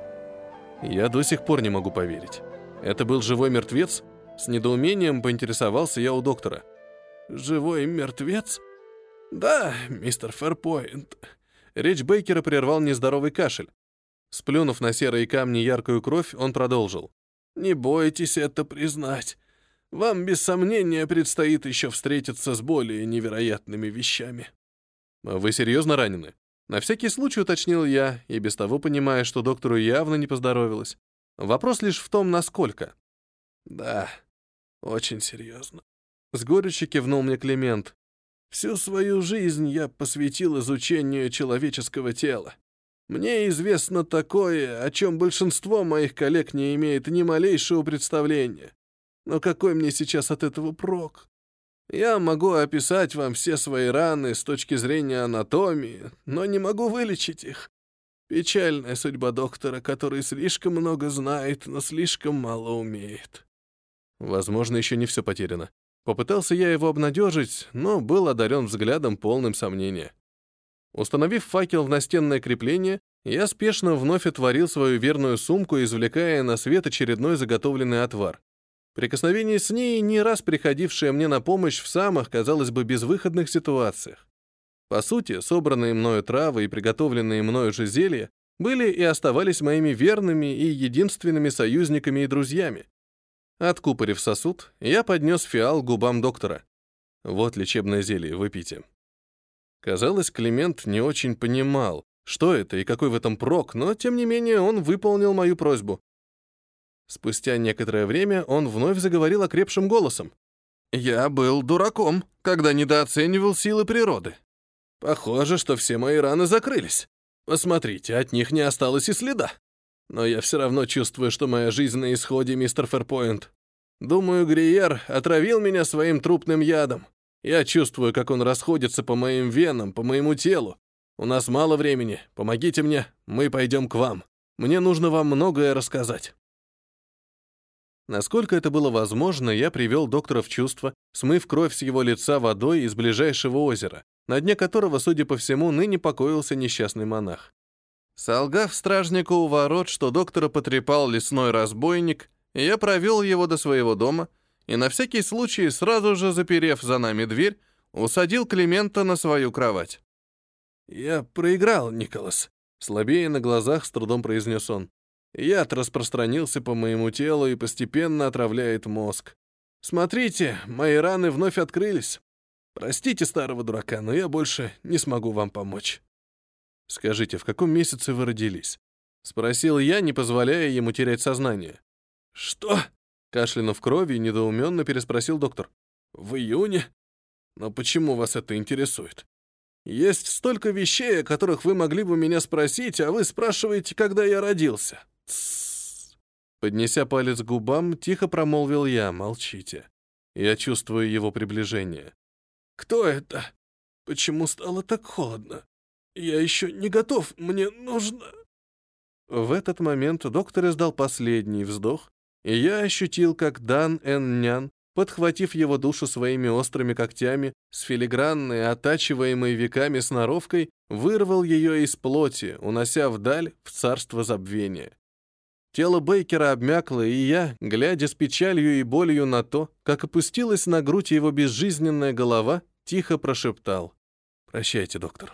Я до сих пор не могу поверить. Это был живой мертвец? С недоумением поинтересовался я у доктора. «Живой мертвец?» «Да, мистер Фэрпойнт». Речь Бейкера прервал нездоровый кашель. Сплюнув на серые камни яркую кровь, он продолжил. «Не бойтесь это признать. Вам без сомнения предстоит еще встретиться с более невероятными вещами». «Вы серьезно ранены?» На всякий случай уточнил я, и без того понимая, что доктору явно не поздоровилось. Вопрос лишь в том, насколько. «Да, очень серьезно», — с горечью кивнул мне Климент. «Всю свою жизнь я посвятил изучению человеческого тела. Мне известно такое, о чем большинство моих коллег не имеет ни малейшего представления. Но какой мне сейчас от этого прок? Я могу описать вам все свои раны с точки зрения анатомии, но не могу вылечить их. Печальная судьба доктора, который слишком много знает, но слишком мало умеет». Возможно, еще не все потеряно. Попытался я его обнадежить, но был одарен взглядом, полным сомнения. Установив факел в настенное крепление, я спешно вновь отворил свою верную сумку, извлекая на свет очередной заготовленный отвар. Прикосновение с ней, не раз приходившее мне на помощь в самых, казалось бы, безвыходных ситуациях. По сути, собранные мною травы и приготовленные мною же зелья были и оставались моими верными и единственными союзниками и друзьями. Откупорив сосуд, я поднес фиал к губам доктора. «Вот лечебное зелье, выпейте». Казалось, Климент не очень понимал, что это и какой в этом прок, но, тем не менее, он выполнил мою просьбу. Спустя некоторое время он вновь заговорил окрепшим голосом. «Я был дураком, когда недооценивал силы природы. Похоже, что все мои раны закрылись. Посмотрите, от них не осталось и следа. Но я все равно чувствую, что моя жизнь на исходе, мистер Фэрпойнт. Думаю, Гриер отравил меня своим трупным ядом. Я чувствую, как он расходится по моим венам, по моему телу. У нас мало времени. Помогите мне, мы пойдем к вам. Мне нужно вам многое рассказать». Насколько это было возможно, я привел доктора в чувство, смыв кровь с его лица водой из ближайшего озера, на дне которого, судя по всему, ныне покоился несчастный монах. Солгав стражнику у ворот, что доктора потрепал лесной разбойник, я провел его до своего дома и, на всякий случай, сразу же заперев за нами дверь, усадил Климента на свою кровать. «Я проиграл, Николас», — слабее на глазах с трудом произнес он. «Яд распространился по моему телу и постепенно отравляет мозг. Смотрите, мои раны вновь открылись. Простите старого дурака, но я больше не смогу вам помочь». «Скажите, в каком месяце вы родились?» — спросил я, не позволяя ему терять сознание. «Что?» — кашлянув кровью, недоуменно переспросил доктор. «В июне? Но почему вас это интересует? Есть столько вещей, о которых вы могли бы меня спросить, а вы спрашиваете, когда я родился». «Тссс. Поднеся палец к губам, тихо промолвил я: «Молчите. Я чувствую его приближение». «Кто это? Почему стало так холодно? Я еще не готов, мне нужно...» В этот момент доктор издал последний вздох, и я ощутил, как Дан Эн-нян, подхватив его душу своими острыми когтями, с филигранной, оттачиваемой веками сноровкой, вырвал ее из плоти, унося вдаль в царство забвения. Тело Бейкера обмякло, и я, глядя с печалью и болью на то, как опустилась на грудь его безжизненная голова, тихо прошептал: «Прощайте, доктор».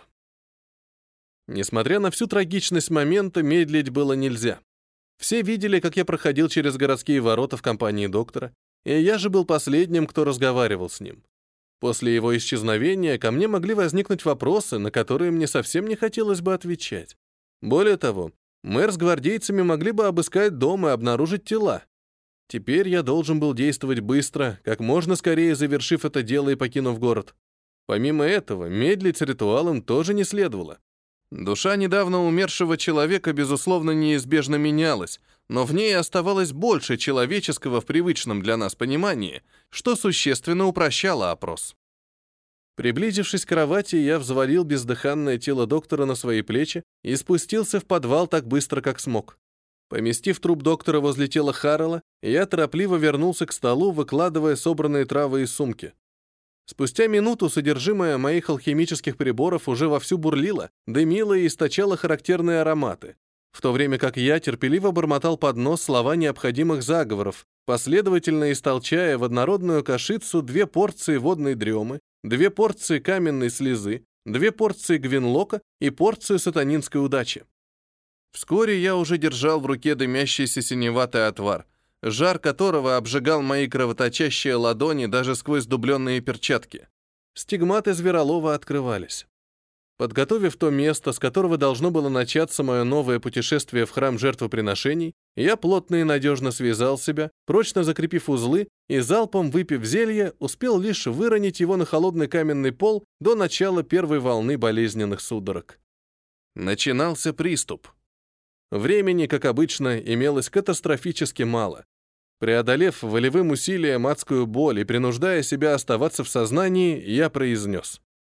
Несмотря на всю трагичность момента, медлить было нельзя. Все видели, как я проходил через городские ворота в компании доктора, и я же был последним, кто разговаривал с ним. После его исчезновения ко мне могли возникнуть вопросы, на которые мне совсем не хотелось бы отвечать. Более того, мэр с гвардейцами могли бы обыскать дом и обнаружить тела. Теперь я должен был действовать быстро, как можно скорее завершив это дело и покинув город. Помимо этого, медлить с ритуалом тоже не следовало. Душа недавно умершего человека, безусловно, неизбежно менялась, но в ней оставалось больше человеческого в привычном для нас понимании, что существенно упрощало опрос. Приблизившись к кровати, я взвалил бездыханное тело доктора на свои плечи и спустился в подвал так быстро, как смог. Поместив труп доктора возле тела Харрелла, я торопливо вернулся к столу, выкладывая собранные травы из сумки. Спустя минуту содержимое моих алхимических приборов уже вовсю бурлило, дымило и источало характерные ароматы, в то время как я терпеливо бормотал под нос слова необходимых заговоров, последовательно истолчая в однородную кашицу 2 порции водной дремы, 2 порции каменной слезы, 2 порции гвинлока и порцию сатанинской удачи. Вскоре я уже держал в руке дымящийся синеватый отвар, жар которого обжигал мои кровоточащие ладони даже сквозь дубленные перчатки. Стигматы зверолова открывались. Подготовив то место, с которого должно было начаться мое новое путешествие в храм жертвоприношений, я плотно и надежно связал себя, прочно закрепив узлы, и залпом выпив зелье, успел лишь выронить его на холодный каменный пол до начала первой волны болезненных судорог. Начинался приступ. Времени, как обычно, имелось катастрофически мало. Преодолев волевым усилием адскую боль и принуждая себя оставаться в сознании, я произнес: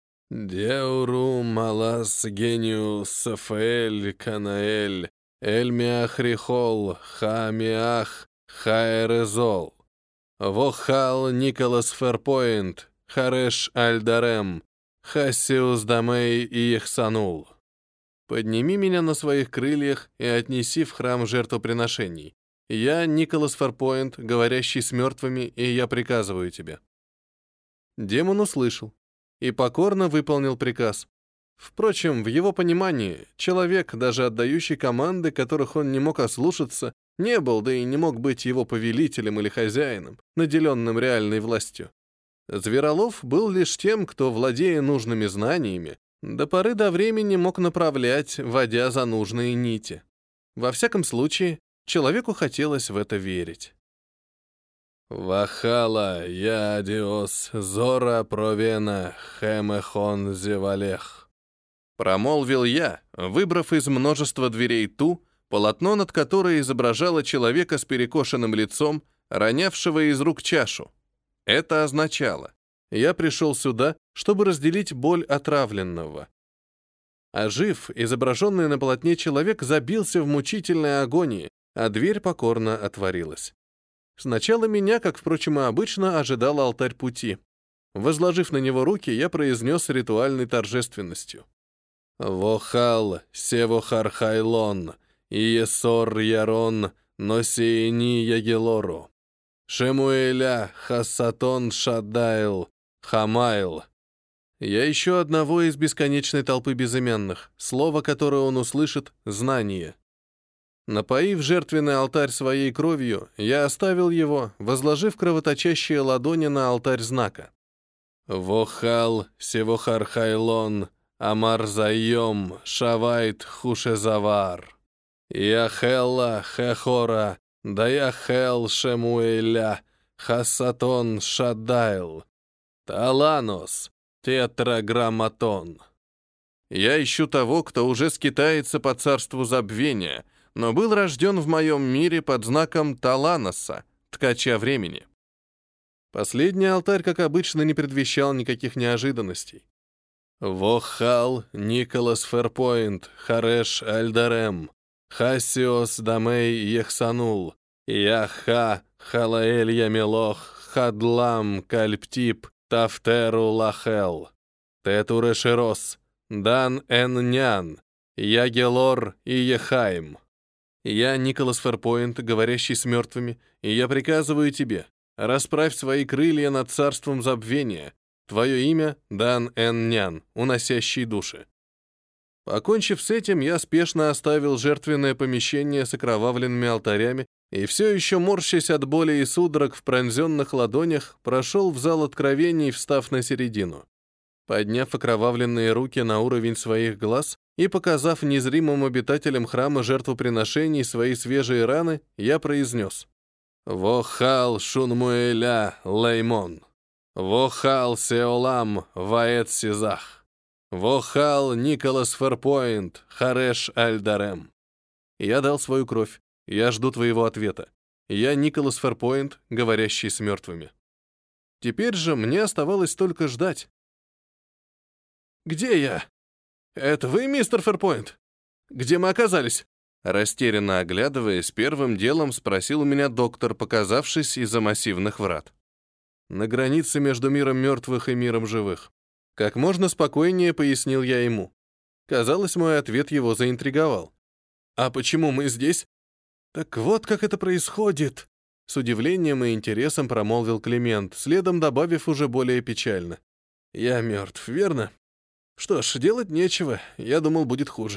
«Деуру малас гениус фаэль канаэль эльмиах рихол хамиах хаэрезол вохал Николас Ферпоинт хареш альдарем хасиус дамей и ихсанул». Подними меня на своих крыльях и отнеси в храм жертвоприношений. Я Николас Ферпоинт, говорящий с мертвыми, и я приказываю тебе». Демон услышал и покорно выполнил приказ. Впрочем, в его понимании, человек, даже отдающий команды, которых он не мог ослушаться, не был, да и не мог быть его повелителем или хозяином, наделенным реальной властью. Зверолов был лишь тем, кто, владея нужными знаниями, до поры до времени мог направлять, водя за нужные нити. Во всяком случае, человеку хотелось в это верить. «Вахала, я диос, зора провена, хэмэхон зевалех», промолвил я, выбрав из множества дверей ту, полотно над которой изображало человека с перекошенным лицом, ронявшего из рук чашу. Это означало: я пришел сюда, чтобы разделить боль отравленного. Ожив, изображенный на полотне человек забился в мучительной агонии, а дверь покорно отворилась. Сначала меня, как, впрочем, и обычно, ожидал алтарь пути. Возложив на него руки, я произнес с ритуальной торжественностью: «Вохал севохархайлон, иесор ярон, носиени ягелору, шемуэля хасатон шадайл, хамайл». Я ищу одного из бесконечной толпы безымянных, слово, которое он услышит — знание. Напоив жертвенный алтарь своей кровью, я оставил его, возложив кровоточащие ладони на алтарь знака. «Вохал севохархайлон, амарзайом, шавайт хушезавар, яхелла хехора, даяхел шемуэля, хасатон шадайл, таланос, тетраграмматон». Я ищу того, кто уже скитается по царству забвения, но был рожден в моем мире под знаком Таланоса, ткача времени. Последний алтарь, как обычно, не предвещал никаких неожиданностей. Вохал Николас Ферпойнт, Хареш Альдарем, Хассиос Дамей Ехсанул, Яха Халаэль Ямелох, Хадлам Кальптип, Тафтеру Лахел, Тетурешерос, Дан Эннян, Ягелор и Ехайм. Я Николас Ферпойнт, говорящий с мертвыми, и я приказываю тебе, расправь свои крылья над царством забвения. Твое имя — Дан Эннян, уносящий души. Покончив с этим, я спешно оставил жертвенное помещение с окровавленными алтарями и все еще, морщась от боли и судорог в пронзенных ладонях, прошел в зал откровений, встав на середину. Подняв окровавленные руки на уровень своих глаз и показав незримым обитателям храма жертвоприношений свои свежие раны, я произнес: «Вохал Шунмуэля Леймон, Вохал Сеолам Ваэт Сизах, Вохал Николас Ферпойнт, Хареш Альдарем». Я дал свою кровь, я жду твоего ответа. Я Николас Ферпойнт, говорящий с мертвыми. Теперь же мне оставалось только ждать. «Где я? Это вы, мистер Ферпойнт? Где мы оказались?» Растерянно оглядываясь, первым делом спросил у меня доктор, показавшись из-за массивных врат. На границе между миром мертвых и миром живых. Как можно спокойнее пояснил я ему. Казалось, мой ответ его заинтриговал. «А почему мы здесь?» «Так вот как это происходит!» С удивлением и интересом промолвил Климент, следом добавив уже более печально. «Я мертв, верно? Что ж, делать нечего, я думал, будет хуже».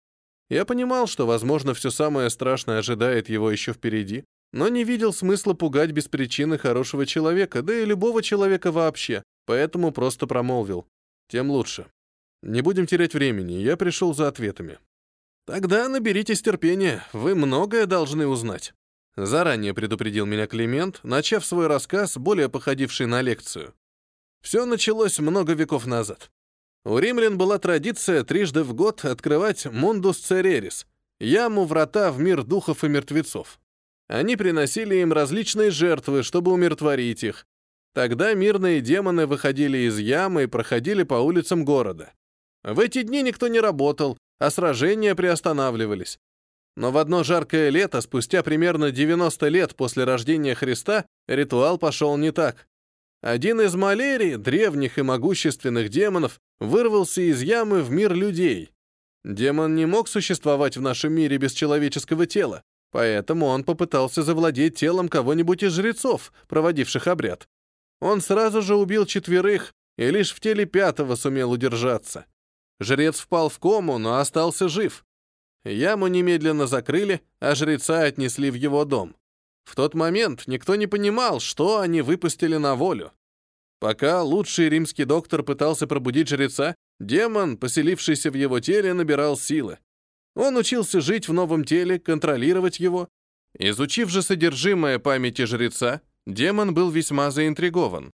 Я понимал, что, возможно, все самое страшное ожидает его еще впереди, но не видел смысла пугать без причины хорошего человека, да и любого человека вообще, поэтому просто промолвил. Тем лучше. Не будем терять времени, я пришел за ответами. «Тогда наберитесь терпения, вы многое должны узнать». Заранее предупредил меня Климент, начав свой рассказ, более походивший на лекцию. Все началось много веков назад. У римлян была традиция трижды в год открывать Мундус Церерис, яму врата в мир духов и мертвецов. Они приносили им различные жертвы, чтобы умиротворить их. Тогда мирные демоны выходили из ямы и проходили по улицам города. В эти дни никто не работал, а сражения приостанавливались. Но в одно жаркое лето, спустя примерно 90 лет после рождения Христа, ритуал пошел не так. Один из малерий, древних и могущественных демонов, вырвался из ямы в мир людей. Демон не мог существовать в нашем мире без человеческого тела, поэтому он попытался завладеть телом кого-нибудь из жрецов, проводивших обряд. Он сразу же убил 4 и лишь в теле 5-го сумел удержаться. Жрец впал в кому, но остался жив. Яму немедленно закрыли, а жреца отнесли в его дом. В тот момент никто не понимал, что они выпустили на волю. Пока лучший римский доктор пытался пробудить жреца, демон, поселившийся в его теле, набирал силы. Он учился жить в новом теле, контролировать его. Изучив же содержимое памяти жреца, демон был весьма заинтригован.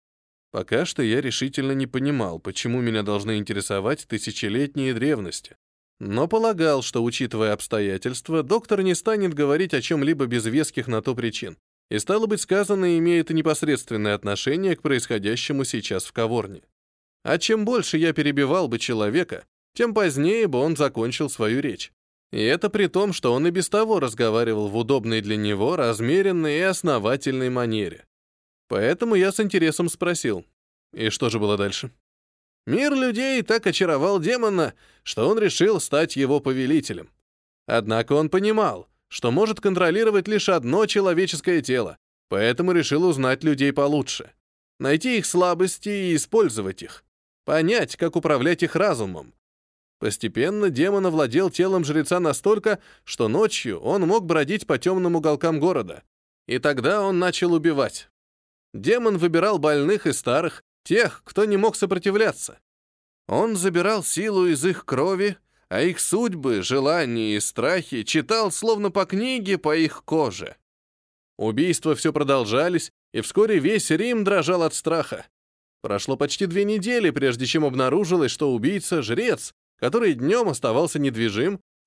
Пока что я решительно не понимал, почему меня должны интересовать тысячелетние древности. Но полагал, что, учитывая обстоятельства, доктор не станет говорить о чем-либо без веских на то причин. И, стало быть, сказанное имеет непосредственное отношение к происходящему сейчас в Каворне. А чем больше я перебивал бы человека, тем позднее бы он закончил свою речь. И это при том, что он и без того разговаривал в удобной для него, размеренной и основательной манере. Поэтому я с интересом спросил, и что же было дальше? Мир людей так очаровал демона, что он решил стать его повелителем. Однако он понимал, что может контролировать лишь одно человеческое тело, поэтому решил узнать людей получше, найти их слабости и использовать их, понять, как управлять их разумом. Постепенно демон овладел телом жреца настолько, что ночью он мог бродить по темным уголкам города, и тогда он начал убивать. Демон выбирал больных и старых, тех, кто не мог сопротивляться. Он забирал силу из их крови, а их судьбы, желания и страхи читал словно по книге по их коже. Убийства все продолжались, и вскоре весь Рим дрожал от страха. Прошло почти 2 недели, прежде чем обнаружилось, что убийца — жрец, который днем оставался недвижим,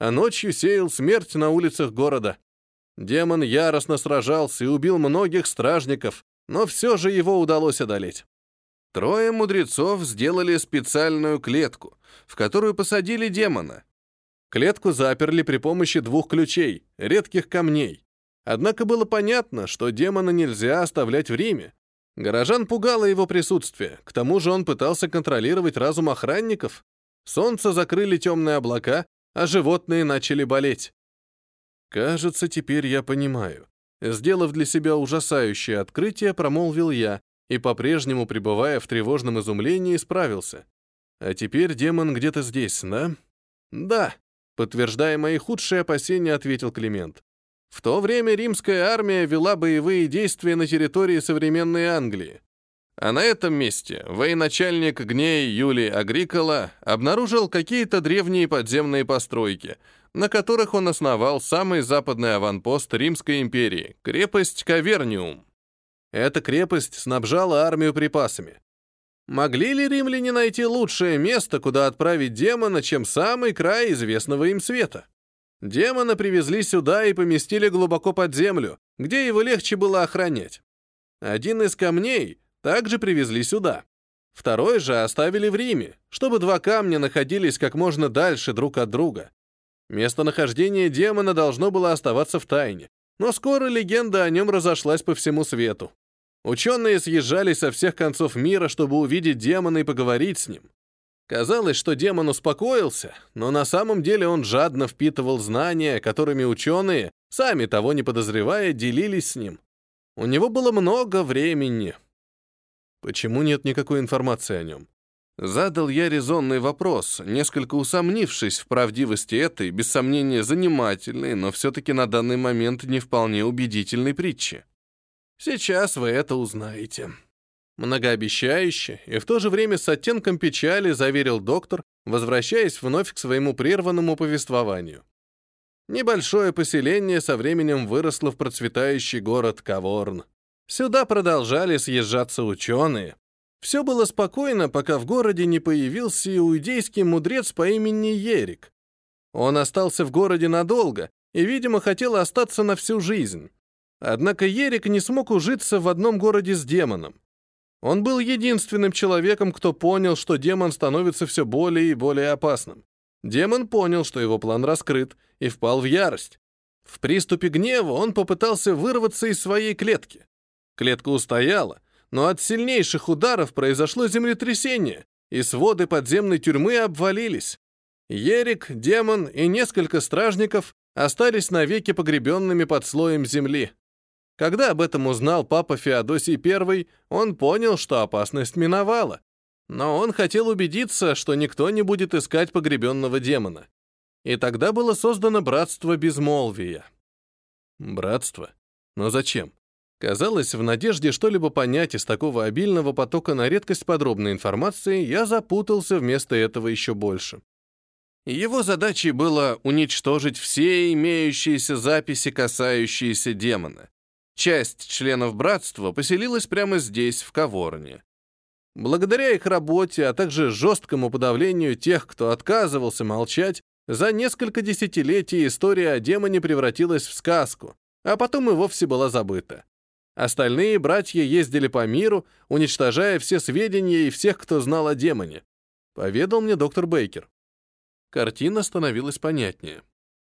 а ночью сеял смерть на улицах города. Демон яростно сражался и убил многих стражников, но все же его удалось одолеть. 3 мудрецов сделали специальную клетку, в которую посадили демона. Клетку заперли при помощи 2 ключей, редких камней. Однако было понятно, что демона нельзя оставлять в Риме. Горожан пугало его присутствие, к тому же он пытался контролировать разум охранников. Солнце закрыли темные облака, а животные начали болеть. Кажется, теперь я понимаю. Сделав для себя ужасающее открытие, промолвил я и, по-прежнему пребывая в тревожном изумлении, справился. А теперь демон где-то здесь, да? Да, подтверждая мои худшие опасения, ответил Климент. В то время римская армия вела боевые действия на территории современной Англии. А на этом месте военачальник Гней Юлий Агрикола обнаружил какие-то древние подземные постройки, на которых он основал самый западный аванпост Римской империи — крепость Каверниум. Эта крепость снабжала армию припасами. Могли ли римляне найти лучшее место, куда отправить демона, чем самый край известного им света? Демона привезли сюда и поместили глубоко под землю, где его легче было охранять. Один из камней также привезли сюда. Второй же оставили в Риме, чтобы 2 камня находились как можно дальше друг от друга. Местонахождение демона должно было оставаться в тайне, но скоро легенда о нем разошлась по всему свету. Ученые съезжались со всех концов мира, чтобы увидеть демона и поговорить с ним. Казалось, что демон успокоился, но на самом деле он жадно впитывал знания, которыми ученые, сами того не подозревая, делились с ним. У него было много времени. Почему нет никакой информации о нем? Задал я резонный вопрос, несколько усомнившись в правдивости этой, без сомнения, занимательной, но все-таки на данный момент не вполне убедительной притчи. Сейчас вы это узнаете. Многообещающе и в то же время с оттенком печали заверил доктор, возвращаясь вновь к своему прерванному повествованию. Небольшое поселение со временем выросло в процветающий город Каворн. Сюда продолжали съезжаться ученые. Все было спокойно, пока в городе не появился иудейский мудрец по имени Ерик. Он остался в городе надолго и, видимо, хотел остаться на всю жизнь. Однако Ерик не смог ужиться в одном городе с демоном. Он был единственным человеком, кто понял, что демон становится все более и более опасным. Демон понял, что его план раскрыт, и впал в ярость. В приступе гнева он попытался вырваться из своей клетки. Клетка устояла, но от сильнейших ударов произошло землетрясение, и своды подземной тюрьмы обвалились. Ерик, демон и несколько стражников остались навеки погребенными под слоем земли. Когда об этом узнал папа Феодосий I, он понял, что опасность миновала. Но он хотел убедиться, что никто не будет искать погребенного демона. И тогда было создано Братство Безмолвия. Братство? Но зачем? Казалось, в надежде что-либо понять из такого обильного потока на редкость подробной информации, я запутался вместо этого еще больше. Его задачей было уничтожить все имеющиеся записи, касающиеся демона. Часть членов братства поселилась прямо здесь, в Каворне. Благодаря их работе, а также жесткому подавлению тех, кто отказывался молчать, за несколько десятилетий история о демоне превратилась в сказку, а потом и вовсе была забыта. Остальные братья ездили по миру, уничтожая все сведения и всех, кто знал о демоне, поведал мне доктор Бейкер. Картина становилась понятнее.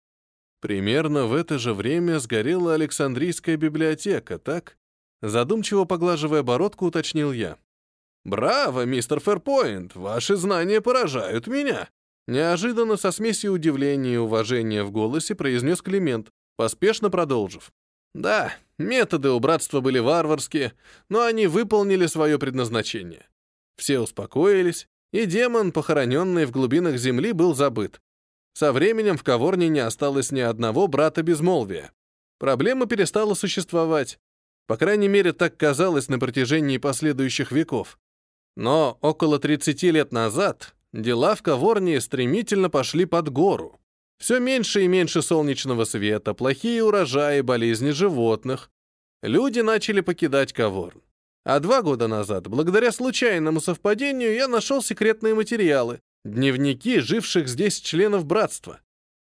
Примерно в это же время сгорела Александрийская библиотека, так? Задумчиво поглаживая бородку, уточнил я. «Браво, мистер Фэрпоинт, ваши знания поражают меня!» Неожиданно, со смесью удивления и уважения в голосе, произнес Климент, поспешно продолжив. «Да, методы у братства были варварские, но они выполнили свое предназначение. Все успокоились, и демон, похороненный в глубинах земли, был забыт. Со временем в Каворне не осталось ни одного брата безмолвия. Проблема перестала существовать. По крайней мере, так казалось на протяжении последующих веков. Но около 30 лет назад дела в Каворне стремительно пошли под гору. Все меньше и меньше солнечного света, плохие урожаи, болезни животных. Люди начали покидать Каворн. А 2 года назад, благодаря случайному совпадению, я нашел секретные материалы, дневники живших здесь членов братства.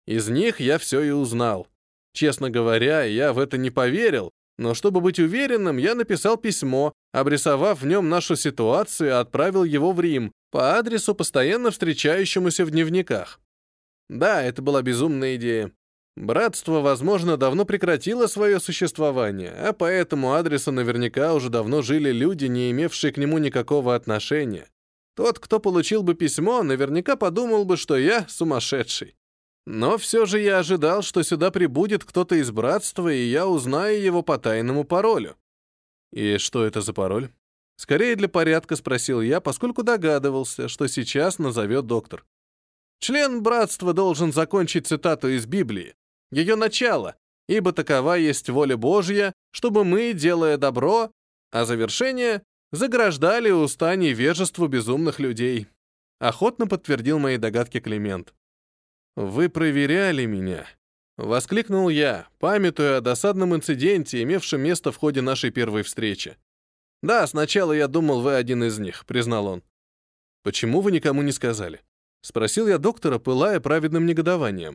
Из них я все и узнал. Честно говоря, я в это не поверил, но чтобы быть уверенным, я написал письмо, обрисовав в нем нашу ситуацию и отправил его в Рим по адресу, постоянно встречающемуся в дневниках. Да, это была безумная идея. Братство, возможно, давно прекратило свое существование, а по этому адресу наверняка уже давно жили люди, не имевшие к нему никакого отношения. Тот, кто получил бы письмо, наверняка подумал бы, что я сумасшедший. Но все же я ожидал, что сюда прибудет кто-то из братства, и я узнаю его по тайному паролю. И что это за пароль? Скорее для порядка спросил я, поскольку догадывался, что сейчас назовет доктор. Член братства должен закончить цитату из Библии. Ее начало, ибо такова есть воля Божья, чтобы мы, делая добро, а завершение заграждали уста невежеству безумных людей. Охотно подтвердил мои догадки Климент. «Вы проверяли меня», — воскликнул я, памятуя о досадном инциденте, имевшем место в ходе нашей первой встречи. «Да, сначала я думал, вы один из них», — признал он. «Почему вы никому не сказали?» — спросил я доктора, пылая праведным негодованием.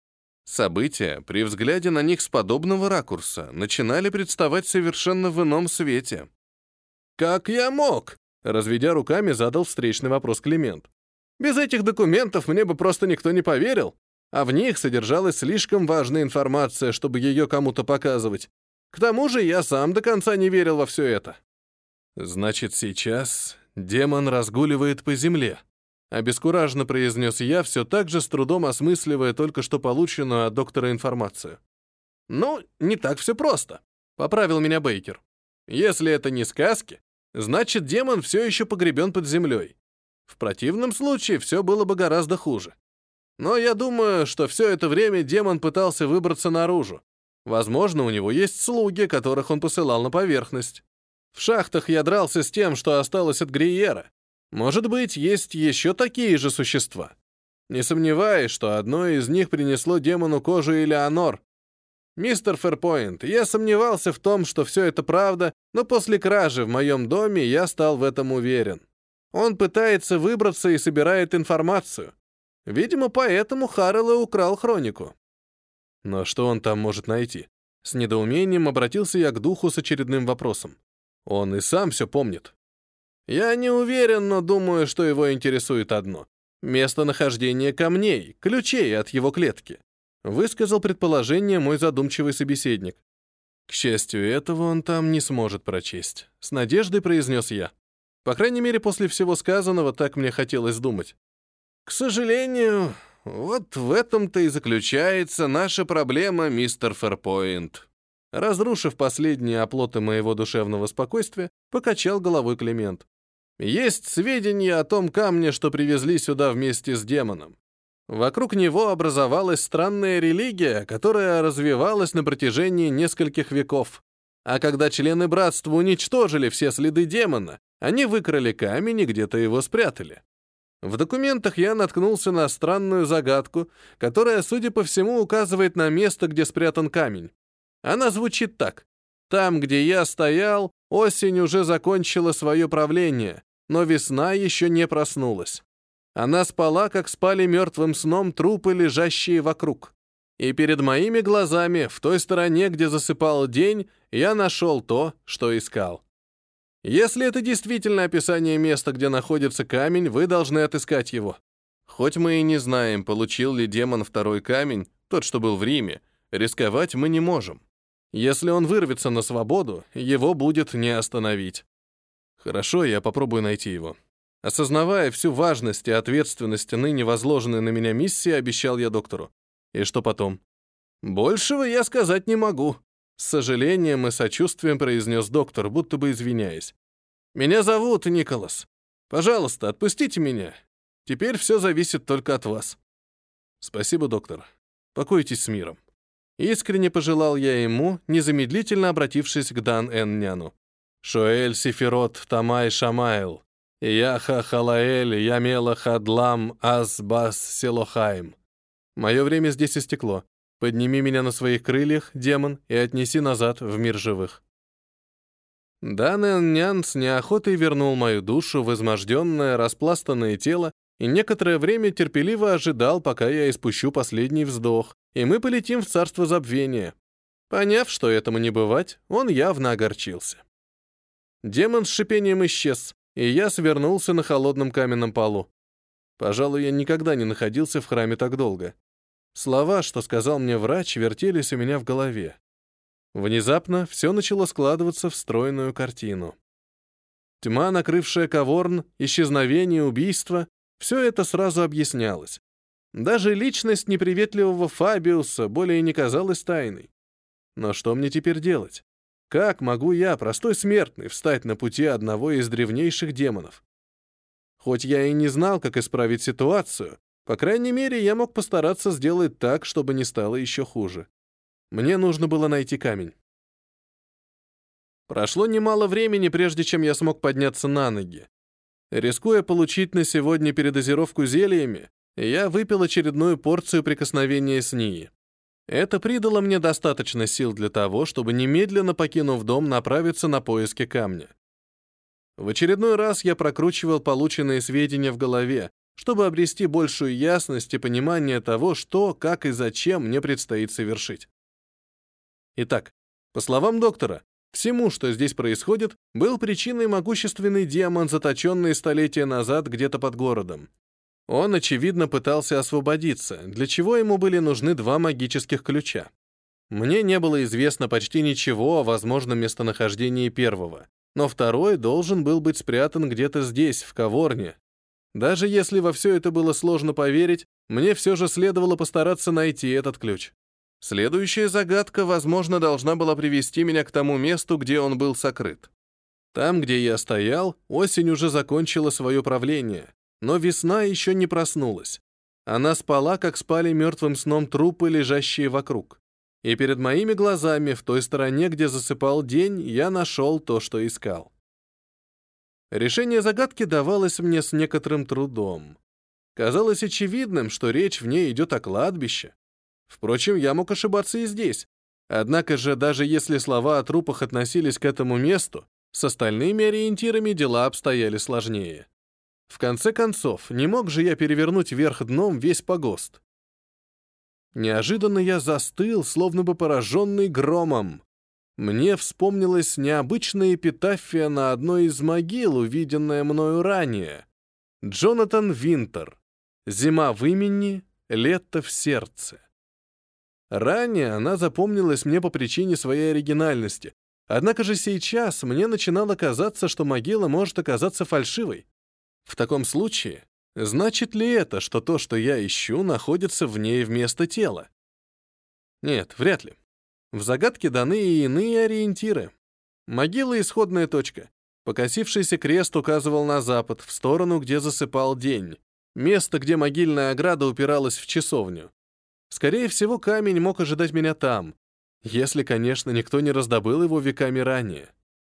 События, при взгляде на них с подобного ракурса, начинали представать совершенно в ином свете. «Как я мог?» — разведя руками, задал встречный вопрос Климент. «Без этих документов мне бы просто никто не поверил, а в них содержалась слишком важная информация, чтобы ее кому-то показывать. К тому же я сам до конца не верил во все это». «Значит, сейчас демон разгуливает по земле», — обескураженно произнес я, все так же с трудом осмысливая только что полученную от доктора информацию. «Ну, не так все просто», — поправил меня Бейкер. «Если это не сказки, значит, демон все еще погребен под землей. В противном случае все было бы гораздо хуже. Но я думаю, что все это время демон пытался выбраться наружу. Возможно, у него есть слуги, которых он посылал на поверхность. В шахтах я дрался с тем, что осталось от Гриера. Может быть, есть еще такие же существа. Не сомневаюсь, что одно из них принесло демону кожу Элеонор. Мистер Ферпойнт, я сомневался в том, что все это правда, но после кражи в моем доме я стал в этом уверен. Он пытается выбраться и собирает информацию. Видимо, поэтому Харрелл и украл хронику. Но что он там может найти? С недоумением обратился я к духу с очередным вопросом. Он и сам все помнит. Я не уверен, но думаю, что его интересует одно — местонахождение камней, ключей от его клетки. Высказал предположение мой задумчивый собеседник. К счастью, этого он там не сможет прочесть. С надеждой произнес я. По крайней мере, после всего сказанного так мне хотелось думать. К сожалению, вот в этом-то и заключается наша проблема, мистер Ферпойнт. Разрушив последние оплоты моего душевного спокойствия, покачал головой Климент. Есть сведения о том камне, что привезли сюда вместе с демоном. Вокруг него образовалась странная религия, которая развивалась на протяжении нескольких веков. А когда члены братства уничтожили все следы демона, они выкрали камень и где-то его спрятали. В документах я наткнулся на странную загадку, которая, судя по всему, указывает на место, где спрятан камень. Она звучит так. Там, где я стоял, осень уже закончила свое правление, но весна еще не проснулась. Она спала, как спали мертвым сном трупы, лежащие вокруг. И перед моими глазами, в той стороне, где засыпал день, я нашел то, что искал. Если это действительно описание места, где находится камень, вы должны отыскать его. Хоть мы и не знаем, получил ли демон второй камень, тот, что был в Риме, рисковать мы не можем. Если он вырвется на свободу, его будет не остановить. Хорошо, я попробую найти его. Осознавая всю важность и ответственность ныне возложенной на меня миссии, обещал я доктору. И что потом? Большего я сказать не могу. С сожалением и сочувствием произнес доктор, будто бы извиняясь. Меня зовут Николас. Пожалуйста, отпустите меня. Теперь все зависит только от вас. Спасибо, доктор. Покойтесь с миром. Искренне пожелал я ему, незамедлительно обратившись к Дан-Эн-Няну. Шоэль Сифирот Тамай Шамаэл, Яха Халаэль Ямела Хадлам Азбас Селохаим. Мое время здесь истекло. Подними меня на своих крыльях, демон, и отнеси назад в мир живых. Дан-Эн-Нян с неохотой вернул мою душу в изможденное, распластанное тело и некоторое время терпеливо ожидал, пока я испущу последний вздох, и мы полетим в царство забвения. Поняв, что этому не бывать, он явно огорчился. Демон с шипением исчез, и я свернулся на холодном каменном полу. Пожалуй, я никогда не находился в храме так долго. Слова, что сказал мне врач, вертелись у меня в голове. Внезапно все начало складываться в стройную картину. Тьма, накрывшая Каворн, исчезновение, убийство — все это сразу объяснялось. Даже личность неприветливого Фабиуса более не казалась тайной. Но что мне теперь делать? Как могу я, простой смертный, встать на пути одного из древнейших демонов? Хоть я и не знал, как исправить ситуацию, по крайней мере, я мог постараться сделать так, чтобы не стало еще хуже. Мне нужно было найти камень. Прошло немало времени, прежде чем я смог подняться на ноги. Рискуя получить на сегодня передозировку зельями, я выпил очередную порцию прикосновения с Нии. Это придало мне достаточно сил для того, чтобы немедленно, покинув дом, направиться на поиски камня. В очередной раз я прокручивал полученные сведения в голове, чтобы обрести большую ясность и понимание того, что, как и зачем мне предстоит совершить. Итак, по словам доктора, всему, что здесь происходит, был причиной могущественный демон, заточенный столетия назад где-то под городом. Он, очевидно, пытался освободиться, для чего ему были нужны 2 магических ключа. Мне не было известно почти ничего о возможном местонахождении первого, но второй должен был быть спрятан где-то здесь, в Каворне. Даже если во все это было сложно поверить, мне все же следовало постараться найти этот ключ. Следующая загадка, возможно, должна была привести меня к тому месту, где он был сокрыт. Там, где я стоял, осень уже закончила свое правление, но весна еще не проснулась. Она спала, как спали мертвым сном трупы, лежащие вокруг. И перед моими глазами, в той стороне, где засыпал день, я нашел то, что искал. Решение загадки давалось мне с некоторым трудом. Казалось очевидным, что речь в ней идет о кладбище. Впрочем, я мог ошибаться и здесь. Однако же, даже если слова о трупах относились к этому месту, с остальными ориентирами дела обстояли сложнее. В конце концов, не мог же я перевернуть вверх дном весь погост. Неожиданно я застыл, словно бы пораженный громом. Мне вспомнилась необычная эпитафия на одной из могил, увиденная мною ранее. Джонатан Винтер. «Зима в имени, лето в сердце». Ранее она запомнилась мне по причине своей оригинальности, однако же сейчас мне начинало казаться, что могила может оказаться фальшивой. В таком случае, значит ли это, что то, что я ищу, находится в ней вместо тела? Нет, вряд ли. В загадке даны и иные ориентиры. Могила — исходная точка. Покосившийся крест указывал на запад, в сторону, где засыпал день. Место, где могильная ограда упиралась в часовню. Скорее всего, камень мог ожидать меня там, если, конечно, никто не раздобыл его веками ранее.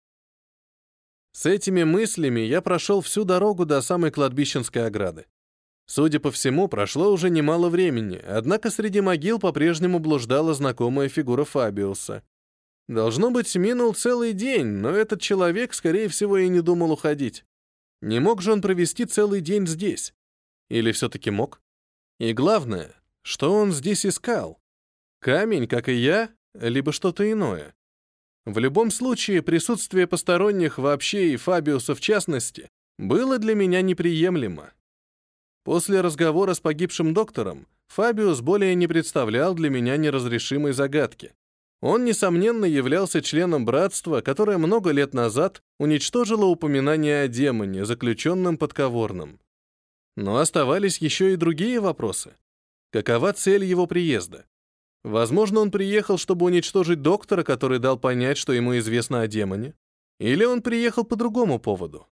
С этими мыслями я прошел всю дорогу до самой кладбищенской ограды. Судя по всему, прошло уже немало времени, однако среди могил по-прежнему блуждала знакомая фигура Фабиуса. Должно быть, минул целый день, но этот человек, скорее всего, и не думал уходить. Не мог же он провести целый день здесь? Или все-таки мог? И главное, что он здесь искал? Камень, как и я, либо что-то иное? В любом случае, присутствие посторонних вообще и Фабиуса в частности было для меня неприемлемо. После разговора с погибшим доктором Фабиус более не представлял для меня неразрешимой загадки. Он, несомненно, являлся членом братства, которое много лет назад уничтожило упоминание о демоне, заключенном под Каворном. Но оставались еще и другие вопросы. Какова цель его приезда? Возможно, он приехал, чтобы уничтожить доктора, который дал понять, что ему известно о демоне. Или он приехал по другому поводу.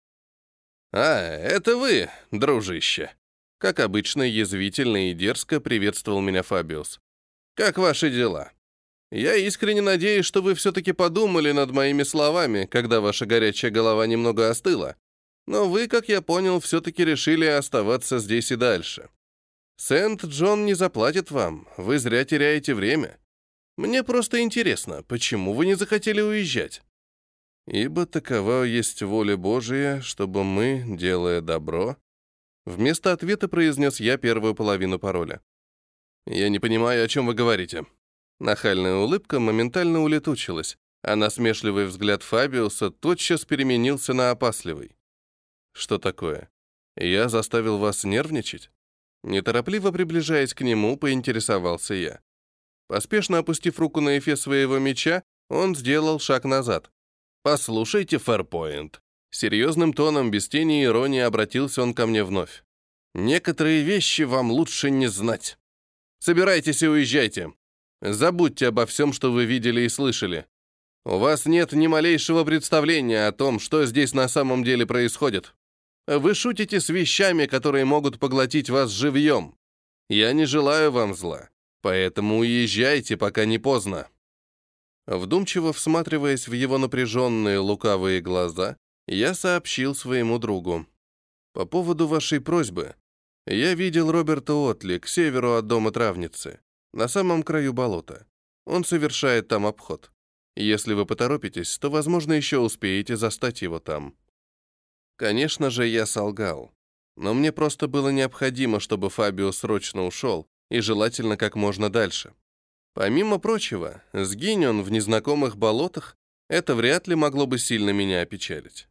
«А, это вы, дружище!» Как обычно, язвительно и дерзко приветствовал меня Фабиус. «Как ваши дела? Я искренне надеюсь, что вы все-таки подумали над моими словами, когда ваша горячая голова немного остыла. Но вы, как я понял, все-таки решили оставаться здесь и дальше. Сент-Джон не заплатит вам, вы зря теряете время. Мне просто интересно, почему вы не захотели уезжать? Ибо такова есть воля Божия, чтобы мы, делая добро, Вместо ответа произнес я первую половину пароля. «Я не понимаю, о чем вы говорите». Нахальная улыбка моментально улетучилась, а насмешливый взгляд Фабиуса тотчас переменился на опасливый. «Что такое? Я заставил вас нервничать?» Неторопливо приближаясь к нему, поинтересовался я. Поспешно опустив руку на эфес своего меча, он сделал шаг назад. «Послушайте, Фэрпоинт». Серьезным тоном, без тени иронии, обратился он ко мне вновь. «Некоторые вещи вам лучше не знать. Собирайтесь и уезжайте. Забудьте обо всем, что вы видели и слышали. У вас нет ни малейшего представления о том, что здесь на самом деле происходит. Вы шутите с вещами, которые могут поглотить вас живьем. Я не желаю вам зла, поэтому уезжайте, пока не поздно». Вдумчиво всматриваясь в его напряженные лукавые глаза, я сообщил своему другу. «По поводу вашей просьбы. Я видел Роберта Отли к северу от дома травницы, на самом краю болота. Он совершает там обход. Если вы поторопитесь, то, возможно, еще успеете застать его там». Конечно же, я солгал. Но мне просто было необходимо, чтобы Фабио срочно ушел, и желательно как можно дальше. Помимо прочего, сгинь он в незнакомых болотах, это вряд ли могло бы сильно меня опечалить.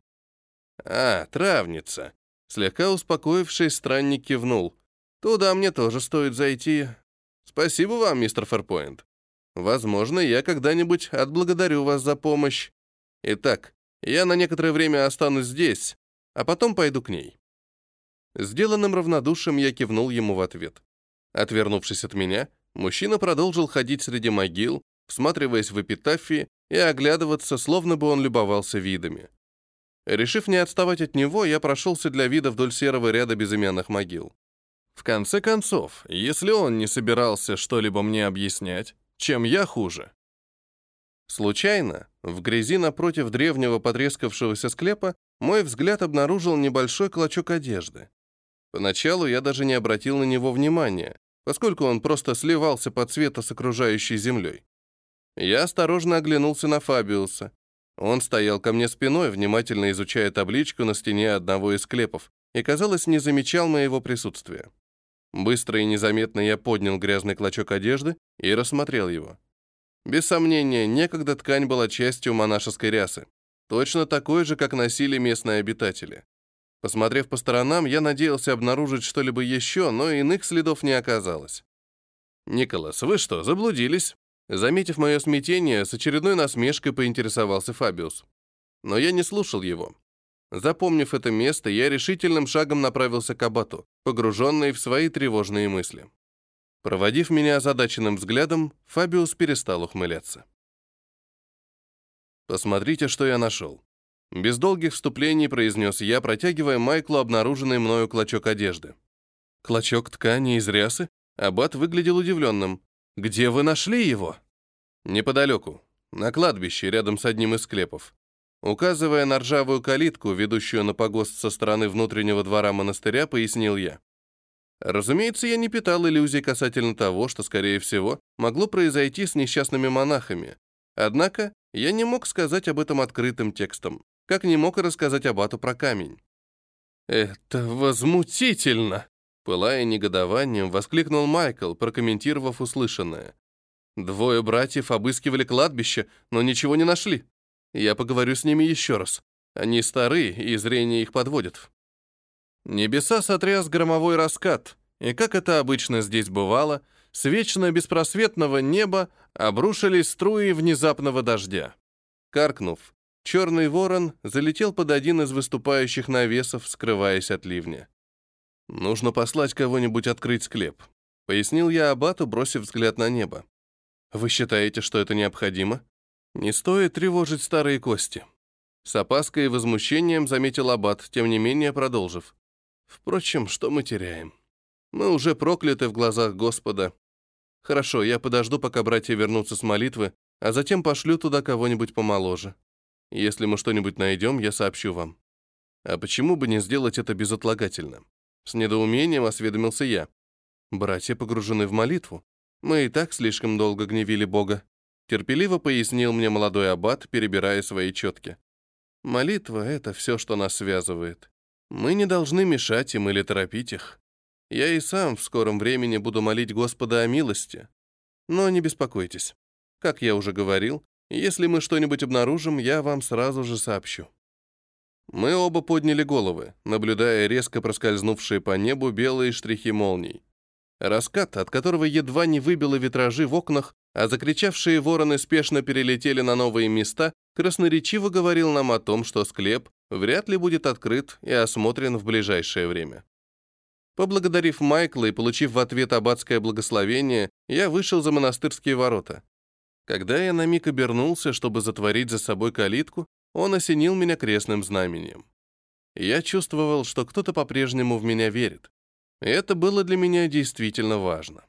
«А, травница!» Слегка успокоившись, странник кивнул. «Туда мне тоже стоит зайти. Спасибо вам, мистер Фэрпоинт. Возможно, я когда-нибудь отблагодарю вас за помощь. Итак, я на некоторое время останусь здесь, а потом пойду к ней». Сделанным равнодушием я кивнул ему в ответ. Отвернувшись от меня, мужчина продолжил ходить среди могил, всматриваясь в эпитафии и оглядываться, словно бы он любовался видами. Решив не отставать от него, я прошелся для вида вдоль серого ряда безымянных могил. В конце концов, если он не собирался что-либо мне объяснять, чем я хуже? Случайно, в грязи напротив древнего потрескавшегося склепа, мой взгляд обнаружил небольшой клочок одежды. Поначалу я даже не обратил на него внимания, поскольку он просто сливался по цвету с окружающей землей. Я осторожно оглянулся на Фабиуса. Он стоял ко мне спиной, внимательно изучая табличку на стене одного из склепов, и, казалось, не замечал моего присутствия. Быстро и незаметно я поднял грязный клочок одежды и рассмотрел его. Без сомнения, некогда ткань была частью монашеской рясы, точно такой же, как носили местные обитатели. Посмотрев по сторонам, я надеялся обнаружить что-либо еще, но иных следов не оказалось. «Николас, вы что, заблудились?» Заметив мое смятение, с очередной насмешкой поинтересовался Фабиус. Но я не слушал его. Запомнив это место, я решительным шагом направился к аббату, погруженный в свои тревожные мысли. Проводив меня озадаченным взглядом, Фабиус перестал ухмыляться. «Посмотрите, что я нашел». Без долгих вступлений произнес я, протягивая Майклу обнаруженный мною клочок одежды. «Клочок ткани из рясы?» Аббат выглядел удивленным. «Где вы нашли его?» «Неподалеку, на кладбище, рядом с одним из склепов». Указывая на ржавую калитку, ведущую на погост со стороны внутреннего двора монастыря, пояснил я. Разумеется, я не питал иллюзий касательно того, что, скорее всего, могло произойти с несчастными монахами. Однако я не мог сказать об этом открытым текстом, как не мог и рассказать аббату про камень. «Это возмутительно!» Пылая негодованием, воскликнул Майкл, прокомментировав услышанное. «Двое братьев обыскивали кладбище, но ничего не нашли. Я поговорю с ними еще раз. Они стары, и зрение их подводит». Небеса сотряс громовой раскат, и, как это обычно здесь бывало, с вечно беспросветного неба обрушились струи внезапного дождя. Каркнув, черный ворон залетел под один из выступающих навесов, скрываясь от ливня. «Нужно послать кого-нибудь открыть склеп», — пояснил я аббату, бросив взгляд на небо. «Вы считаете, что это необходимо? Не стоит тревожить старые кости». С опаской и возмущением заметил аббат, тем не менее продолжив. «Впрочем, что мы теряем? Мы уже прокляты в глазах Господа. Хорошо, я подожду, пока братья вернутся с молитвы, а затем пошлю туда кого-нибудь помоложе. Если мы что-нибудь найдем, я сообщу вам. А почему бы не сделать это безотлагательно?» С недоумением осведомился я. «Братья погружены в молитву. Мы и так слишком долго гневили Бога», терпеливо пояснил мне молодой аббат, перебирая свои четки. «Молитва — это все, что нас связывает. Мы не должны мешать им или торопить их. Я и сам в скором времени буду молить Господа о милости. Но не беспокойтесь. Как я уже говорил, если мы что-нибудь обнаружим, я вам сразу же сообщу». Мы оба подняли головы, наблюдая резко проскользнувшие по небу белые штрихи молний. Раскат, от которого едва не выбило витражи в окнах, а закричавшие вороны спешно перелетели на новые места, красноречиво говорил нам о том, что склеп вряд ли будет открыт и осмотрен в ближайшее время. Поблагодарив Майкла и получив в ответ аббатское благословение, я вышел за монастырские ворота. Когда я на миг обернулся, чтобы затворить за собой калитку, он осенил меня крестным знамением. Я чувствовал, что кто-то по-прежнему в меня верит. И это было для меня действительно важно.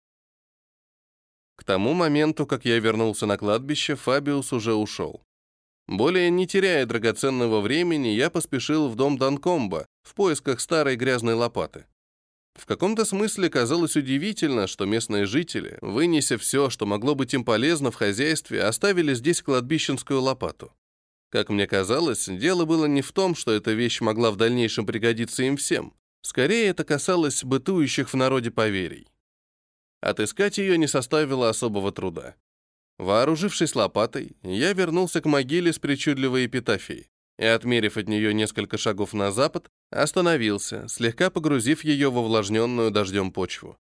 К тому моменту, как я вернулся на кладбище, Фабиус уже ушел. Более не теряя драгоценного времени, я поспешил в дом Данкомба в поисках старой грязной лопаты. В каком-то смысле казалось удивительно, что местные жители, вынеся все, что могло быть им полезно в хозяйстве, оставили здесь кладбищенскую лопату. Как мне казалось, дело было не в том, что эта вещь могла в дальнейшем пригодиться им всем. Скорее, это касалось бытующих в народе поверий. Отыскать ее не составило особого труда. Вооружившись лопатой, я вернулся к могиле с причудливой эпитафией и, отмерив от нее несколько шагов на запад, остановился, слегка погрузив ее во увлажненную дождем почву.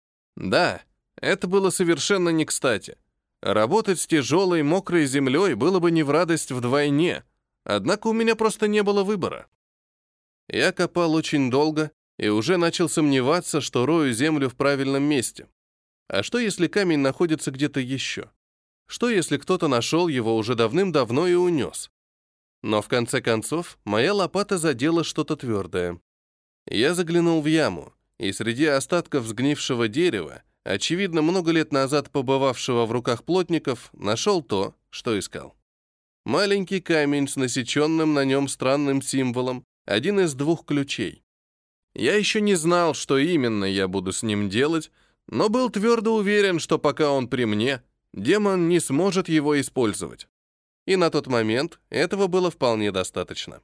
Да, это было совершенно не кстати. Работать с тяжелой, мокрой землей было бы не в радость вдвойне, однако у меня просто не было выбора. Я копал очень долго и уже начал сомневаться, что рою землю в правильном месте. А что, если камень находится где-то еще? Что, если кто-то нашел его уже давным-давно и унес? Но в конце концов, моя лопата задела что-то твердое. Я заглянул в яму, и среди остатков сгнившего дерева, очевидно, много лет назад побывавшего в руках плотников, нашел то, что искал. Маленький камень с насеченным на нем странным символом, один из 2 ключей. Я еще не знал, что именно я буду с ним делать, но был твердо уверен, что пока он при мне, демон не сможет его использовать. И на тот момент этого было вполне достаточно.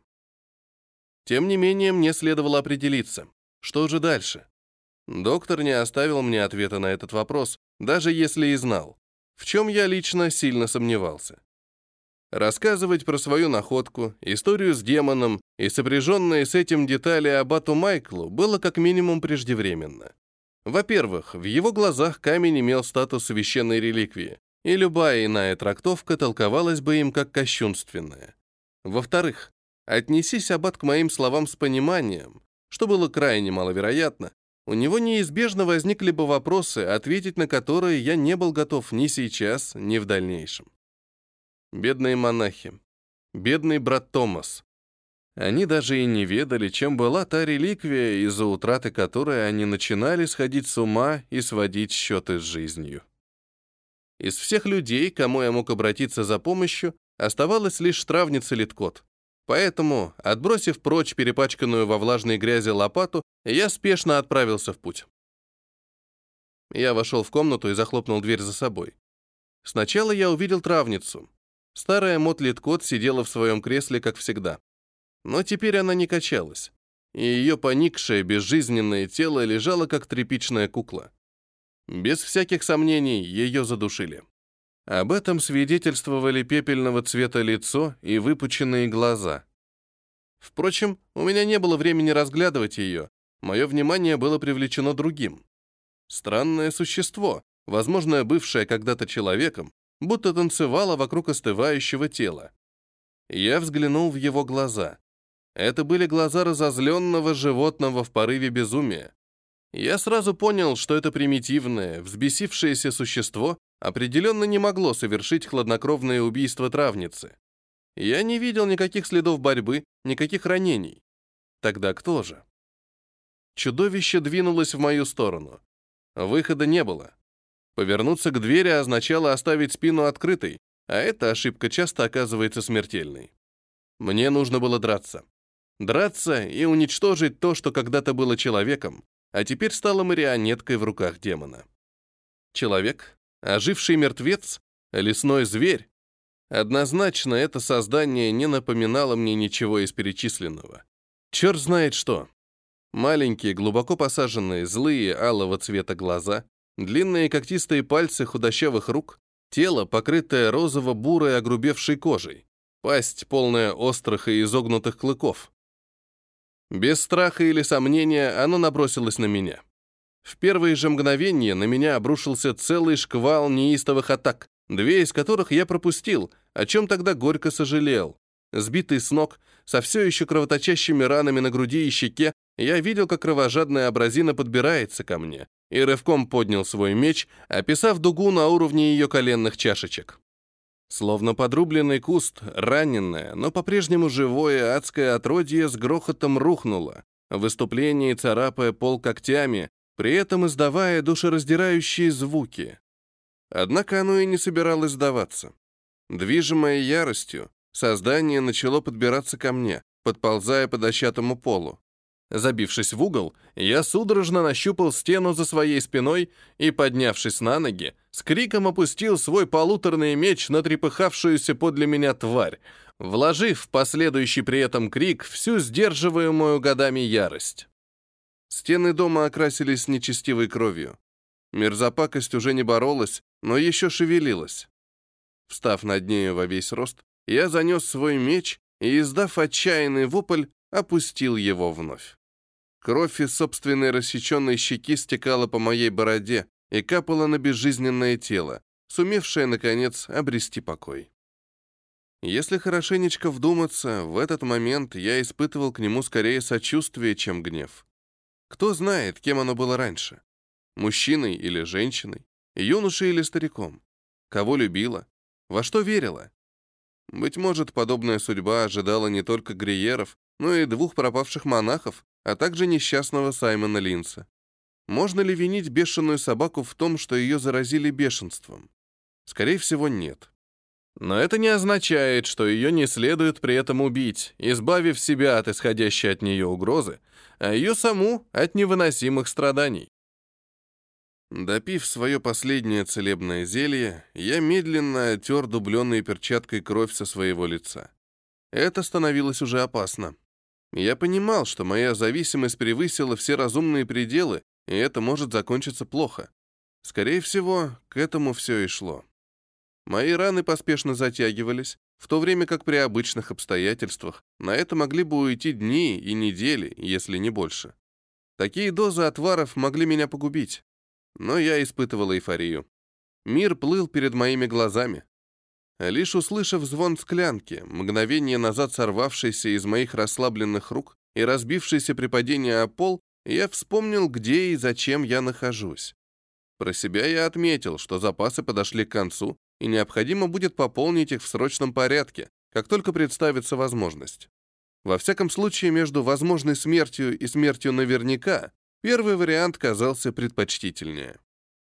Тем не менее, мне следовало определиться, что же дальше. Доктор не оставил мне ответа на этот вопрос, даже если и знал, в чем я лично сильно сомневался. Рассказывать про свою находку, историю с демоном и сопряженные с этим детали аббату Майклу было как минимум преждевременно. Во-первых, в его глазах камень имел статус священной реликвии, и любая иная трактовка толковалась бы им как кощунственная. Во-вторых, отнесись аббат к моим словам с пониманием, что было крайне маловероятно, у него неизбежно возникли бы вопросы, ответить на которые я не был готов ни сейчас, ни в дальнейшем. Бедные монахи. Бедный брат Томас. Они даже и не ведали, чем была та реликвия, из-за утраты которой они начинали сходить с ума и сводить счеты с жизнью. Из всех людей, кому я мог обратиться за помощью, оставалась лишь травница Литкот. Поэтому, отбросив прочь перепачканную во влажной грязи лопату, я спешно отправился в путь. Я вошел в комнату и захлопнул дверь за собой. Сначала я увидел травницу. Старая Мот Литкот сидела в своем кресле, как всегда. Но теперь она не качалась, и ее поникшее, безжизненное тело лежало, как тряпичная кукла. Без всяких сомнений, ее задушили. Об этом свидетельствовали пепельного цвета лицо и выпученные глаза. Впрочем, у меня не было времени разглядывать ее, мое внимание было привлечено другим. Странное существо, возможно, бывшее когда-то человеком, будто танцевало вокруг остывающего тела. Я взглянул в его глаза. Это были глаза разозленного животного в порыве безумия. Я сразу понял, что это примитивное, взбесившееся существо определенно не могло совершить хладнокровное убийство травницы. Я не видел никаких следов борьбы, никаких ранений. Тогда кто же? Чудовище двинулось в мою сторону. Выхода не было. Повернуться к двери означало оставить спину открытой, а эта ошибка часто оказывается смертельной. Мне нужно было драться. Драться и уничтожить то, что когда-то было человеком, а теперь стало марионеткой в руках демона. Человек, оживший мертвец, лесной зверь. Однозначно это создание не напоминало мне ничего из перечисленного. Черт знает что. Маленькие, глубоко посаженные, злые, алого цвета глаза, длинные когтистые пальцы худощавых рук, тело, покрытое розово-бурой огрубевшей кожей, пасть, полная острых и изогнутых клыков. Без страха или сомнения оно набросилось на меня. В первые же мгновения на меня обрушился целый шквал неистовых атак, 2 из которых я пропустил, о чем тогда горько сожалел. Сбитый с ног, со все еще кровоточащими ранами на груди и щеке, я видел, как кровожадная абразина подбирается ко мне, и рывком поднял свой меч, описав дугу на уровне ее коленных чашечек. Словно подрубленный куст, раненое, но по-прежнему живое адское отродье с грохотом рухнуло, в выступлении царапая пол когтями, при этом издавая душераздирающие звуки. Однако оно и не собиралось сдаваться. Движимое яростью, создание начало подбираться ко мне, подползая по дощатому полу. Забившись в угол, я судорожно нащупал стену за своей спиной и, поднявшись на ноги, с криком опустил свой полуторный меч на трепыхавшуюся подле меня тварь, вложив в последующий при этом крик всю сдерживаемую годами ярость. Стены дома окрасились нечестивой кровью. Мерзопакость уже не боролась, но еще шевелилась. Встав над нею во весь рост, я занес свой меч и, издав отчаянный вопль, опустил его вновь. Кровь из собственной рассеченной щеки стекала по моей бороде и капала на безжизненное тело, сумевшее, наконец, обрести покой. Если хорошенечко вдуматься, в этот момент я испытывал к нему скорее сочувствие, чем гнев. Кто знает, кем оно было раньше? Мужчиной или женщиной? Юношей или стариком? Кого любила? Во что верила? Быть может, подобная судьба ожидала не только Гриеров, но и 2 пропавших монахов, а также несчастного Саймона Линса. Можно ли винить бешеную собаку в том, что ее заразили бешенством? Скорее всего, нет. Но это не означает, что ее не следует при этом убить, избавив себя от исходящей от нее угрозы, а ее саму от невыносимых страданий. Допив свое последнее целебное зелье, я медленно оттер дубленной перчаткой кровь со своего лица. Это становилось уже опасно. Я понимал, что моя зависимость превысила все разумные пределы, и это может закончиться плохо. Скорее всего, к этому все и шло. Мои раны поспешно затягивались, в то время как при обычных обстоятельствах на это могли бы уйти дни и недели, если не больше. Такие дозы отваров могли меня погубить. Но я испытывал эйфорию. Мир плыл перед моими глазами. Лишь услышав звон склянки, мгновение назад сорвавшийся из моих расслабленных рук и разбившийся при падении о пол, я вспомнил, где и зачем я нахожусь. Про себя я отметил, что запасы подошли к концу, и необходимо будет пополнить их в срочном порядке, как только представится возможность. Во всяком случае, между возможной смертью и смертью наверняка, первый вариант казался предпочтительнее.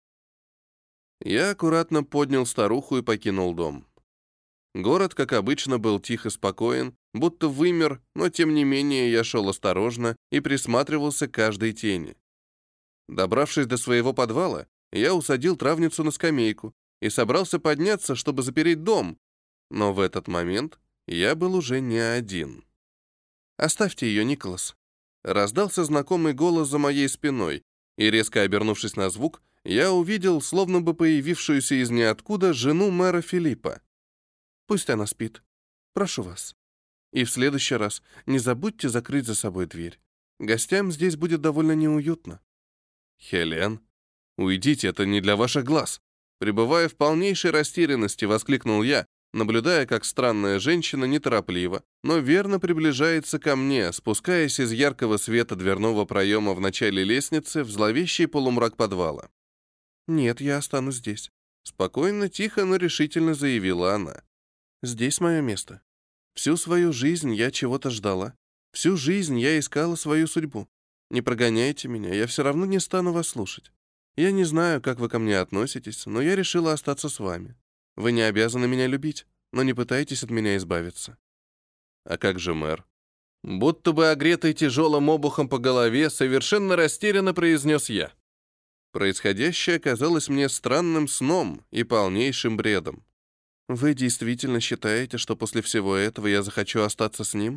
Я аккуратно поднял старуху и покинул дом. Город, как обычно, был тих и спокоен, будто вымер, но тем не менее я шел осторожно и присматривался к каждой тени. Добравшись до своего подвала, я усадил травницу на скамейку и собрался подняться, чтобы запереть дом, но в этот момент я был уже не один. «Оставьте ее, Николас», — раздался знакомый голос за моей спиной, и, резко обернувшись на звук, я увидел, словно бы появившуюся из ниоткуда, жену мэра Филиппа. «Пусть она спит. Прошу вас. И в следующий раз не забудьте закрыть за собой дверь. Гостям здесь будет довольно неуютно». «Хелен, уйдите, это не для ваших глаз». Пребывая в полнейшей растерянности, воскликнул я, наблюдая, как странная женщина неторопливо, но верно приближается ко мне, спускаясь из яркого света дверного проема в начале лестницы в зловещий полумрак подвала. «Нет, я останусь здесь», — спокойно, тихо, но решительно заявила она. «Здесь мое место. Всю свою жизнь я чего-то ждала. Всю жизнь я искала свою судьбу. Не прогоняйте меня, я все равно не стану вас слушать. Я не знаю, как вы ко мне относитесь, но я решила остаться с вами. Вы не обязаны меня любить, но не пытайтесь от меня избавиться». «А как же мэр?» Будто бы огретый тяжелым обухом по голове, совершенно растерянно произнес я. Происходящее казалось мне странным сном и полнейшим бредом. «Вы действительно считаете, что после всего этого я захочу остаться с ним?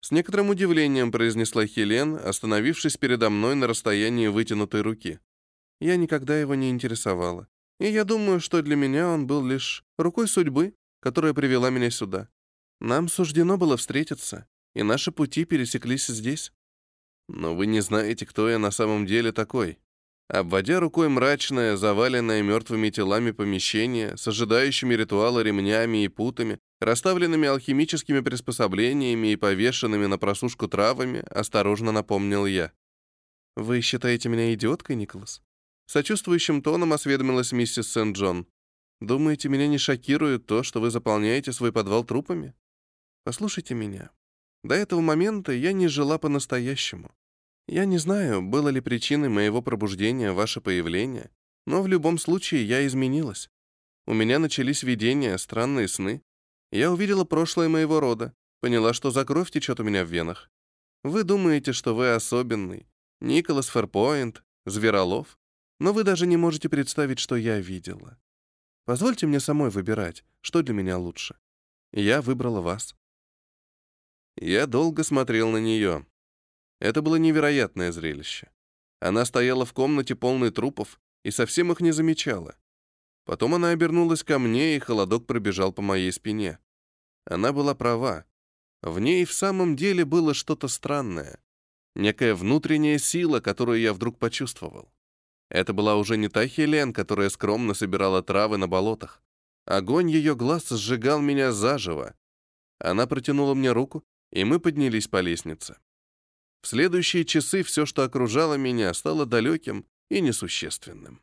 С некоторым удивлением произнесла Хелен, остановившись передо мной на расстоянии вытянутой руки. Я никогда его не интересовала. И я думаю, что для меня он был лишь рукой судьбы, которая привела меня сюда. Нам суждено было встретиться, и наши пути пересеклись здесь. Но вы не знаете, кто я на самом деле такой. Обводя рукой мрачное, заваленное мертвыми телами помещение с ожидающими ритуала ремнями и путами, расставленными алхимическими приспособлениями и повешенными на просушку травами, осторожно напомнил я. «Вы считаете меня идиоткой, Николас?» Сочувствующим тоном осведомилась миссис Сент-Джон. «Думаете, меня не шокирует то, что вы заполняете свой подвал трупами? Послушайте меня. До этого момента я не жила по-настоящему. Я не знаю, было ли причиной моего пробуждения ваше появление, но в любом случае я изменилась. У меня начались видения, странные сны. Я увидела прошлое моего рода, поняла, что за кровь течет у меня в венах. Вы думаете, что вы особенный, Николас Ферпойнт, Зверолов, но вы даже не можете представить, что я видела. Позвольте мне самой выбирать, что для меня лучше. Я выбрала вас». Я долго смотрел на нее. Это было невероятное зрелище. Она стояла в комнате, полной трупов, и совсем их не замечала. Потом она обернулась ко мне, и холодок пробежал по моей спине. Она была права. В ней в самом деле было что-то странное. Некая внутренняя сила, которую я вдруг почувствовал. Это была уже не та Хелен, которая скромно собирала травы на болотах. Огонь ее глаз сжигал меня заживо. Она протянула мне руку, и мы поднялись по лестнице. В следующие часы все, что окружало меня, стало далеким и несущественным.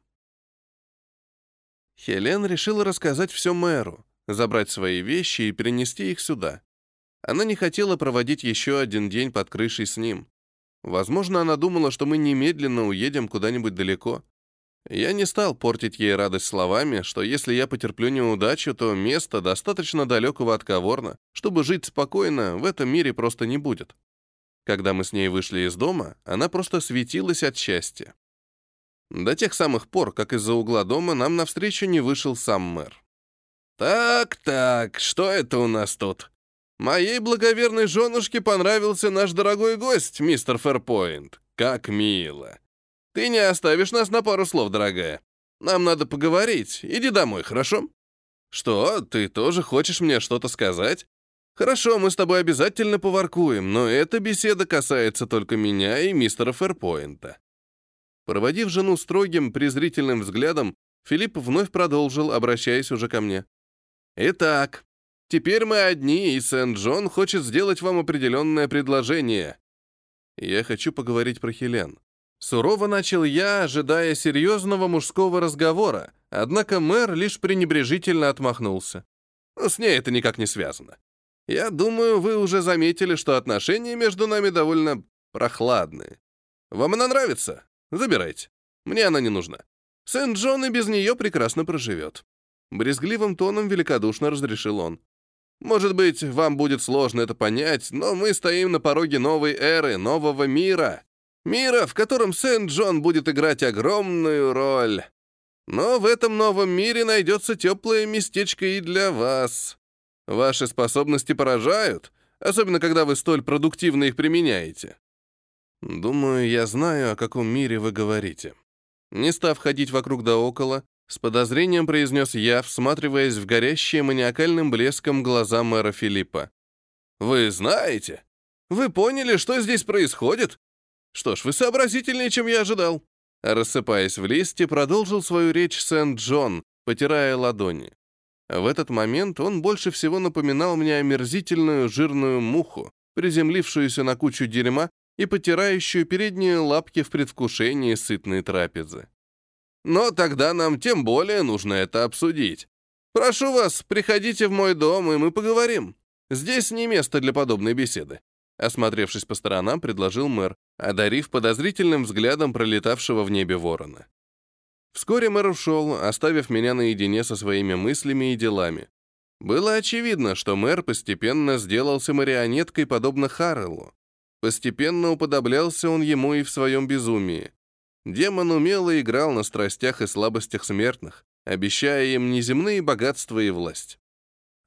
Хелен решила рассказать все мэру, забрать свои вещи и перенести их сюда. Она не хотела проводить еще один день под крышей с ним. Возможно, она думала, что мы немедленно уедем куда-нибудь далеко. Я не стал портить ей радость словами, что если я потерплю неудачу, то места достаточно далекого от Каворна, чтобы жить спокойно, в этом мире просто не будет. Когда мы с ней вышли из дома, она просто светилась от счастья. До тех самых пор, как из-за угла дома нам навстречу не вышел сам мэр. «Так, что это у нас тут? Моей благоверной женушке понравился наш дорогой гость, мистер Ферпойнт. Как мило. Ты не оставишь нас на пару слов, дорогая. Нам надо поговорить. Иди домой, хорошо?» «Что, ты тоже хочешь мне что-то сказать?» «Хорошо, мы с тобой обязательно поворкуем, но эта беседа касается только меня и мистера Ферпойнта». Проводив жену строгим, презрительным взглядом, Филипп вновь продолжил, обращаясь уже ко мне. «Итак, теперь мы одни, и Сент-Джон хочет сделать вам определенное предложение. Я хочу поговорить про Хелен». Сурово начал я, ожидая серьезного мужского разговора, однако мэр лишь пренебрежительно отмахнулся. «С ней это никак не связано. Я думаю, вы уже заметили, что отношения между нами довольно прохладные. Вам она нравится? Забирайте. Мне она не нужна. Сент-Джон и без нее прекрасно проживет». Брезгливым тоном великодушно разрешил он. «Может быть, вам будет сложно это понять, но мы стоим на пороге новой эры, нового мира. Мира, в котором Сент-Джон будет играть огромную роль. Но в этом новом мире найдется теплое местечко и для вас. Ваши способности поражают, особенно когда вы столь продуктивно их применяете». «Думаю, я знаю, о каком мире вы говорите». Не став ходить вокруг да около, с подозрением произнес я, всматриваясь в горящие маниакальным блеском глаза мэра Филиппа. «Вы знаете? Вы поняли, что здесь происходит? Что ж, вы сообразительнее, чем я ожидал». Рассыпаясь в листья, продолжил свою речь Сент-Джон, потирая ладони. В этот момент он больше всего напоминал мне омерзительную жирную муху, приземлившуюся на кучу дерьма и потирающую передние лапки в предвкушении сытной трапезы. «Но тогда нам тем более нужно это обсудить. Прошу вас, приходите в мой дом, и мы поговорим. Здесь не место для подобной беседы». Осмотревшись по сторонам, предложил мэр, одарив подозрительным взглядом пролетавшего в небе ворона. Вскоре мэр ушел, оставив меня наедине со своими мыслями и делами. Было очевидно, что мэр постепенно сделался марионеткой, подобно Харреллу. Постепенно уподоблялся он ему и в своем безумии. Демон умело играл на страстях и слабостях смертных, обещая им неземные богатства и власть.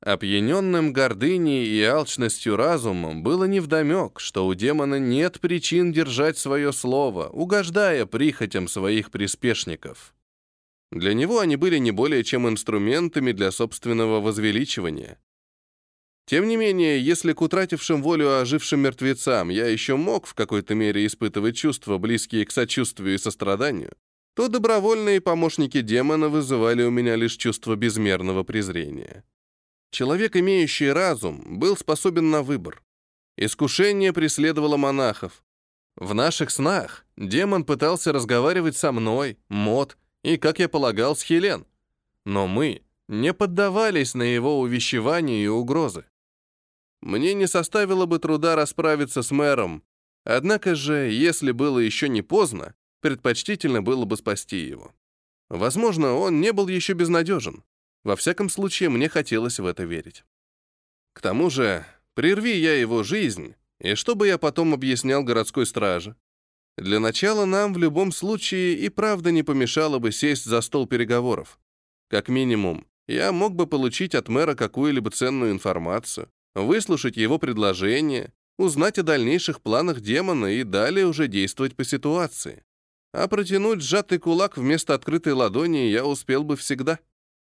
Опьяненным гордыней и алчностью разумом было невдомек, что у демона нет причин держать свое слово, угождая прихотям своих приспешников. Для него они были не более чем инструментами для собственного возвеличивания. Тем не менее, если к утратившим волю ожившим мертвецам я еще мог в какой-то мере испытывать чувства, близкие к сочувствию и состраданию, то добровольные помощники демона вызывали у меня лишь чувство безмерного презрения. Человек, имеющий разум, был способен на выбор. Искушение преследовало монахов. В наших снах демон пытался разговаривать со мной, Мод и, как я полагал, с Хелен. Но мы не поддавались на его увещевания и угрозы. Мне не составило бы труда расправиться с мэром, однако же, если было еще не поздно, предпочтительно было бы спасти его. Возможно, он не был еще безнадежен. Во всяком случае, мне хотелось в это верить. К тому же, прерви я его жизнь, и что бы я потом объяснял городской страже? Для начала нам в любом случае и правда не помешало бы сесть за стол переговоров. Как минимум, я мог бы получить от мэра какую-либо ценную информацию, выслушать его предложение, узнать о дальнейших планах демона и далее уже действовать по ситуации. А протянуть сжатый кулак вместо открытой ладони я успел бы всегда.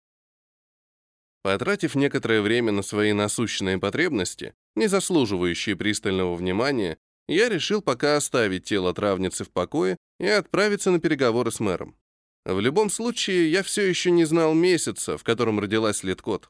Потратив некоторое время на свои насущные потребности, не заслуживающие пристального внимания, я решил пока оставить тело травницы в покое и отправиться на переговоры с мэром. В любом случае, я все еще не знал месяца, в котором родилась Литкот.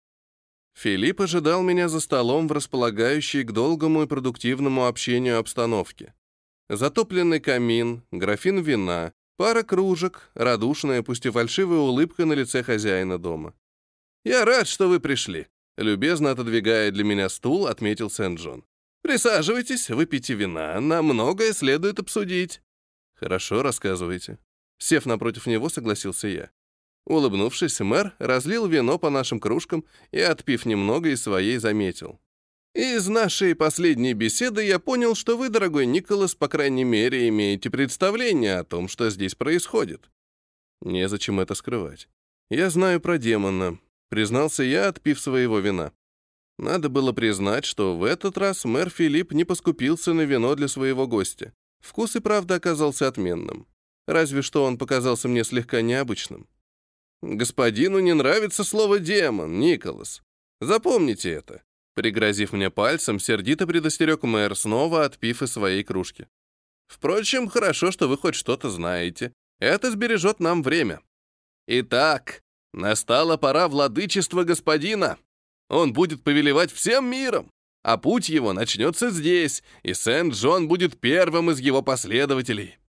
Филипп ожидал меня за столом в располагающей к долгому и продуктивному общению обстановке. Затопленный камин, графин вина, пара кружек, радушная, пусть и фальшивая улыбка на лице хозяина дома. «Я рад, что вы пришли», — любезно отодвигая для меня стул, отметил Сент-Джон. «Присаживайтесь, выпейте вина, нам многое следует обсудить». «Хорошо, рассказывайте». Сев напротив него, согласился я. Улыбнувшись, мэр разлил вино по нашим кружкам и, отпив немного из своей, заметил. «Из нашей последней беседы я понял, что вы, дорогой Николас, по крайней мере, имеете представление о том, что здесь происходит». Незачем это скрывать. «Я знаю про демона», — признался я, отпив своего вина. Надо было признать, что в этот раз мэр Филипп не поскупился на вино для своего гостя. Вкус и правда оказался отменным. Разве что он показался мне слегка необычным. «Господину не нравится слово «демон», Николас. Запомните это», — пригрозив мне пальцем, сердито предостерег мэр, снова отпив из своей кружки. «Впрочем, хорошо, что вы хоть что-то знаете. Это сбережет нам время. Итак, настала пора владычества господина. Он будет повелевать всем миром, а путь его начнется здесь, и Сент-Джон будет первым из его последователей».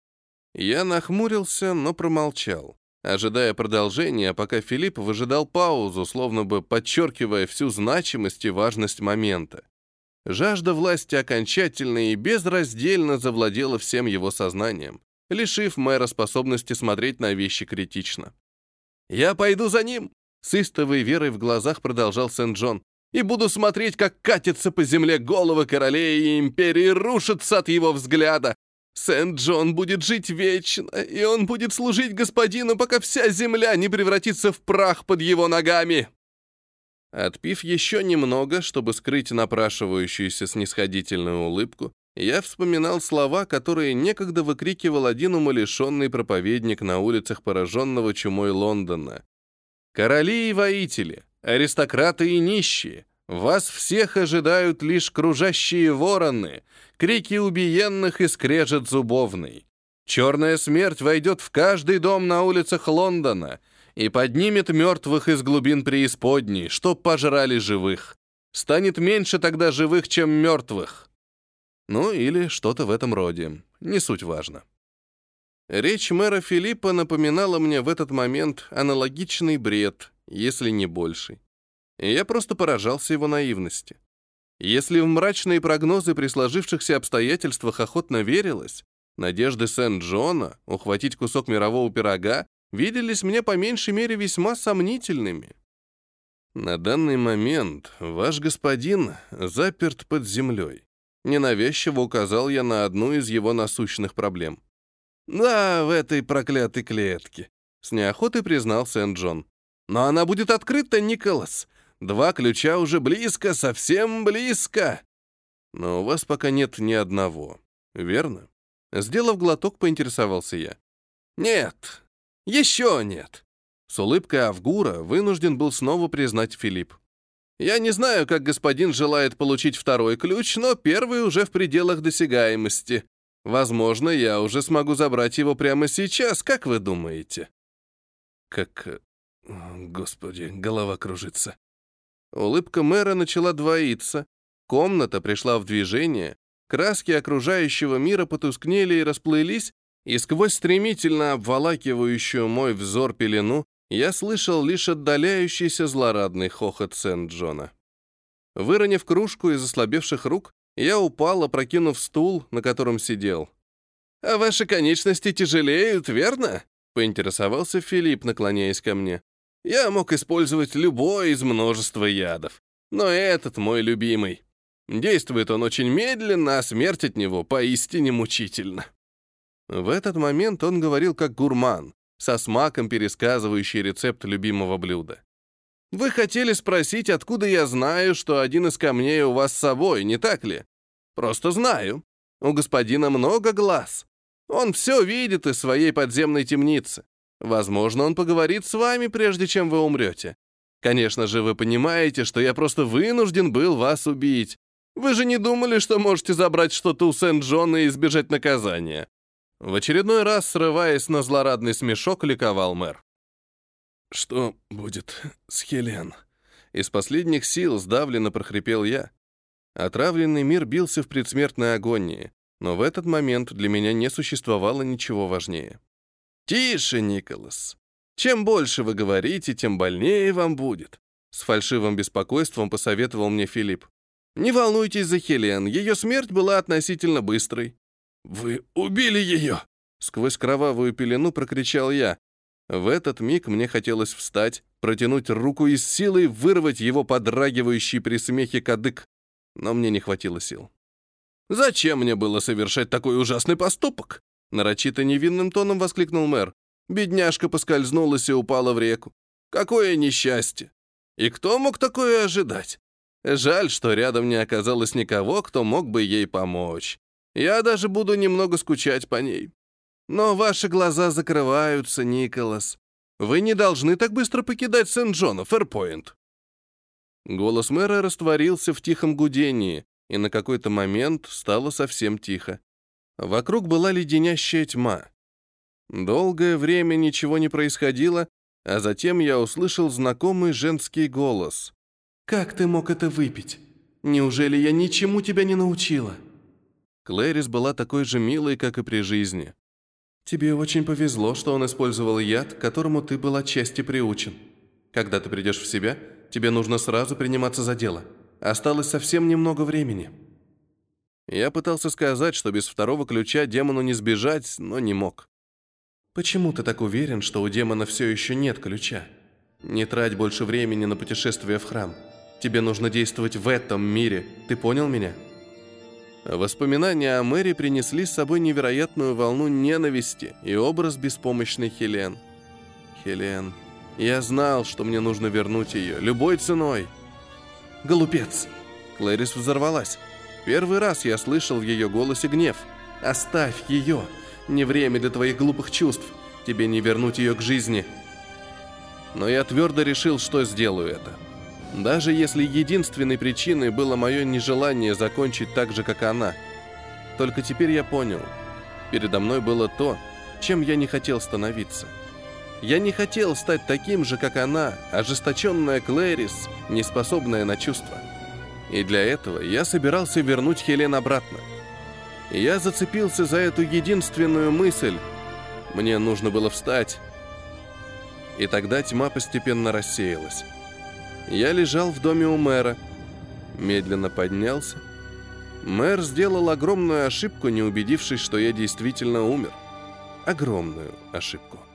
Я нахмурился, но промолчал, ожидая продолжения, пока Филипп выжидал паузу, словно бы подчеркивая всю значимость и важность момента. Жажда власти окончательно и безраздельно завладела всем его сознанием, лишив мэра способности смотреть на вещи критично. «Я пойду за ним», — с истовой верой в глазах продолжал Сент-Джон, «и буду смотреть, как катятся по земле головы королей и империи, рушатся от его взгляда. Сент-Джон будет жить вечно, и он будет служить господину, пока вся земля не превратится в прах под его ногами». Отпив еще немного, чтобы скрыть напрашивающуюся снисходительную улыбку, я вспоминал слова, которые некогда выкрикивал один умалишенный проповедник на улицах пораженного чумой Лондона. «Короли и воители, аристократы и нищие, вас всех ожидают лишь кружащие вороны, крики убиенных и скрежет зубовный. Черная смерть войдет в каждый дом на улицах Лондона и поднимет мертвых из глубин преисподней, чтоб пожрали живых. Станет меньше тогда живых, чем мертвых». Ну, или что-то в этом роде. Не суть важно. Речь мэра Филиппа напоминала мне в этот момент аналогичный бред, если не больший. И я просто поражался его наивности. Если в мрачные прогнозы при сложившихся обстоятельствах охотно верилось, надежды Сент-Джона ухватить кусок мирового пирога виделись мне по меньшей мере весьма сомнительными. На данный момент ваш господин заперт под землей. Ненавязчиво указал я на одну из его насущных проблем. «Да, в этой проклятой клетке», — с неохотой признал Сент-Джон. «Но она будет открыта, Николас. 2 ключа уже близко, совсем близко. Но у вас пока нет ни одного, верно? Сделав глоток, поинтересовался я. Нет, еще нет. С улыбкой Авгура вынужден был снова признать Филипп. Я не знаю, как господин желает получить 2 ключ, но 1 уже в пределах досягаемости. Возможно, я уже смогу забрать его прямо сейчас, как вы думаете? Господи, голова кружится. Улыбка мэра начала двоиться. Комната пришла в движение. Краски окружающего мира потускнели и расплылись, и сквозь стремительно обволакивающую мой взор пелену я слышал лишь отдаляющийся злорадный хохот Сент-Джона. Выронив кружку из ослабевших рук, я упал, опрокинув стул, на котором сидел. «А ваши конечности тяжелеют, верно?» — поинтересовался Филипп, наклоняясь ко мне. «Я мог использовать любой из множества ядов, но этот мой любимый. Действует он очень медленно, а смерть от него поистине мучительна». В этот момент он говорил как гурман, со смаком пересказывающий рецепт любимого блюда. «Вы хотели спросить, откуда я знаю, что один из камней у вас с собой, не так ли? Просто знаю. У господина много глаз. Он все видит из своей подземной темницы. Возможно, он поговорит с вами, прежде чем вы умрете. Конечно же, вы понимаете, что я просто вынужден был вас убить. Вы же не думали, что можете забрать что-то у Сент-Джона и избежать наказания?» В очередной раз, срываясь на злорадный смешок, ликовал мэр. «Что будет с Хелен?» Из последних сил сдавленно прохрипел я. Отравленный мир бился в предсмертной агонии, но в этот момент для меня не существовало ничего важнее. «Тише, Николас. Чем больше вы говорите, тем больнее вам будет», с фальшивым беспокойством посоветовал мне Филипп. «Не волнуйтесь за Хелен, ее смерть была относительно быстрой». «Вы убили ее!» Сквозь кровавую пелену прокричал я. В этот миг мне хотелось встать, протянуть руку и с силой вырвать его подрагивающий при смехе кадык, но мне не хватило сил. «Зачем мне было совершать такой ужасный поступок?» Нарочито невинным тоном воскликнул мэр. «Бедняжка поскользнулась и упала в реку. Какое несчастье! И кто мог такое ожидать? Жаль, что рядом не оказалось никого, кто мог бы ей помочь. Я даже буду немного скучать по ней. Но ваши глаза закрываются, Николас. Вы не должны так быстро покидать Сент-Джона, Фэрпойнт». Голос мэра растворился в тихом гудении, и на какой-то момент стало совсем тихо. Вокруг была леденящая тьма. Долгое время ничего не происходило, а затем я услышал знакомый женский голос. «Как ты мог это выпить? Неужели я ничему тебя не научила?» Клэрис была такой же милой, как и при жизни. «Тебе очень повезло, что он использовал яд, к которому ты был отчасти приучен. Когда ты придешь в себя, тебе нужно сразу приниматься за дело. Осталось совсем немного времени». Я пытался сказать, что без 2 ключа демону не сбежать, но не мог. «Почему ты так уверен, что у демона все еще нет ключа? Не трать больше времени на путешествие в храм. Тебе нужно действовать в этом мире. Ты понял меня?» Воспоминания о Мэри принесли с собой невероятную волну ненависти и образ беспомощной Хелен. Хелен. Я знал, что мне нужно вернуть ее, любой ценой. «Глупец!» Клэрис взорвалась. Первый раз я слышал в ее голосе гнев. «Оставь ее! Не время для твоих глупых чувств. Тебе не вернуть ее к жизни». Но я твердо решил, что сделаю это. Даже если единственной причиной было мое нежелание закончить так же, как она. Только теперь я понял. Передо мной было то, чем я не хотел становиться. Я не хотел стать таким же, как она, ожесточенная Клэрис, неспособная на чувства. И для этого я собирался вернуть Хелен обратно. И я зацепился за эту единственную мысль. Мне нужно было встать. И тогда тьма постепенно рассеялась. Я лежал в доме у мэра, медленно поднялся. Мэр сделал огромную ошибку, не убедившись, что я действительно умер. Огромную ошибку.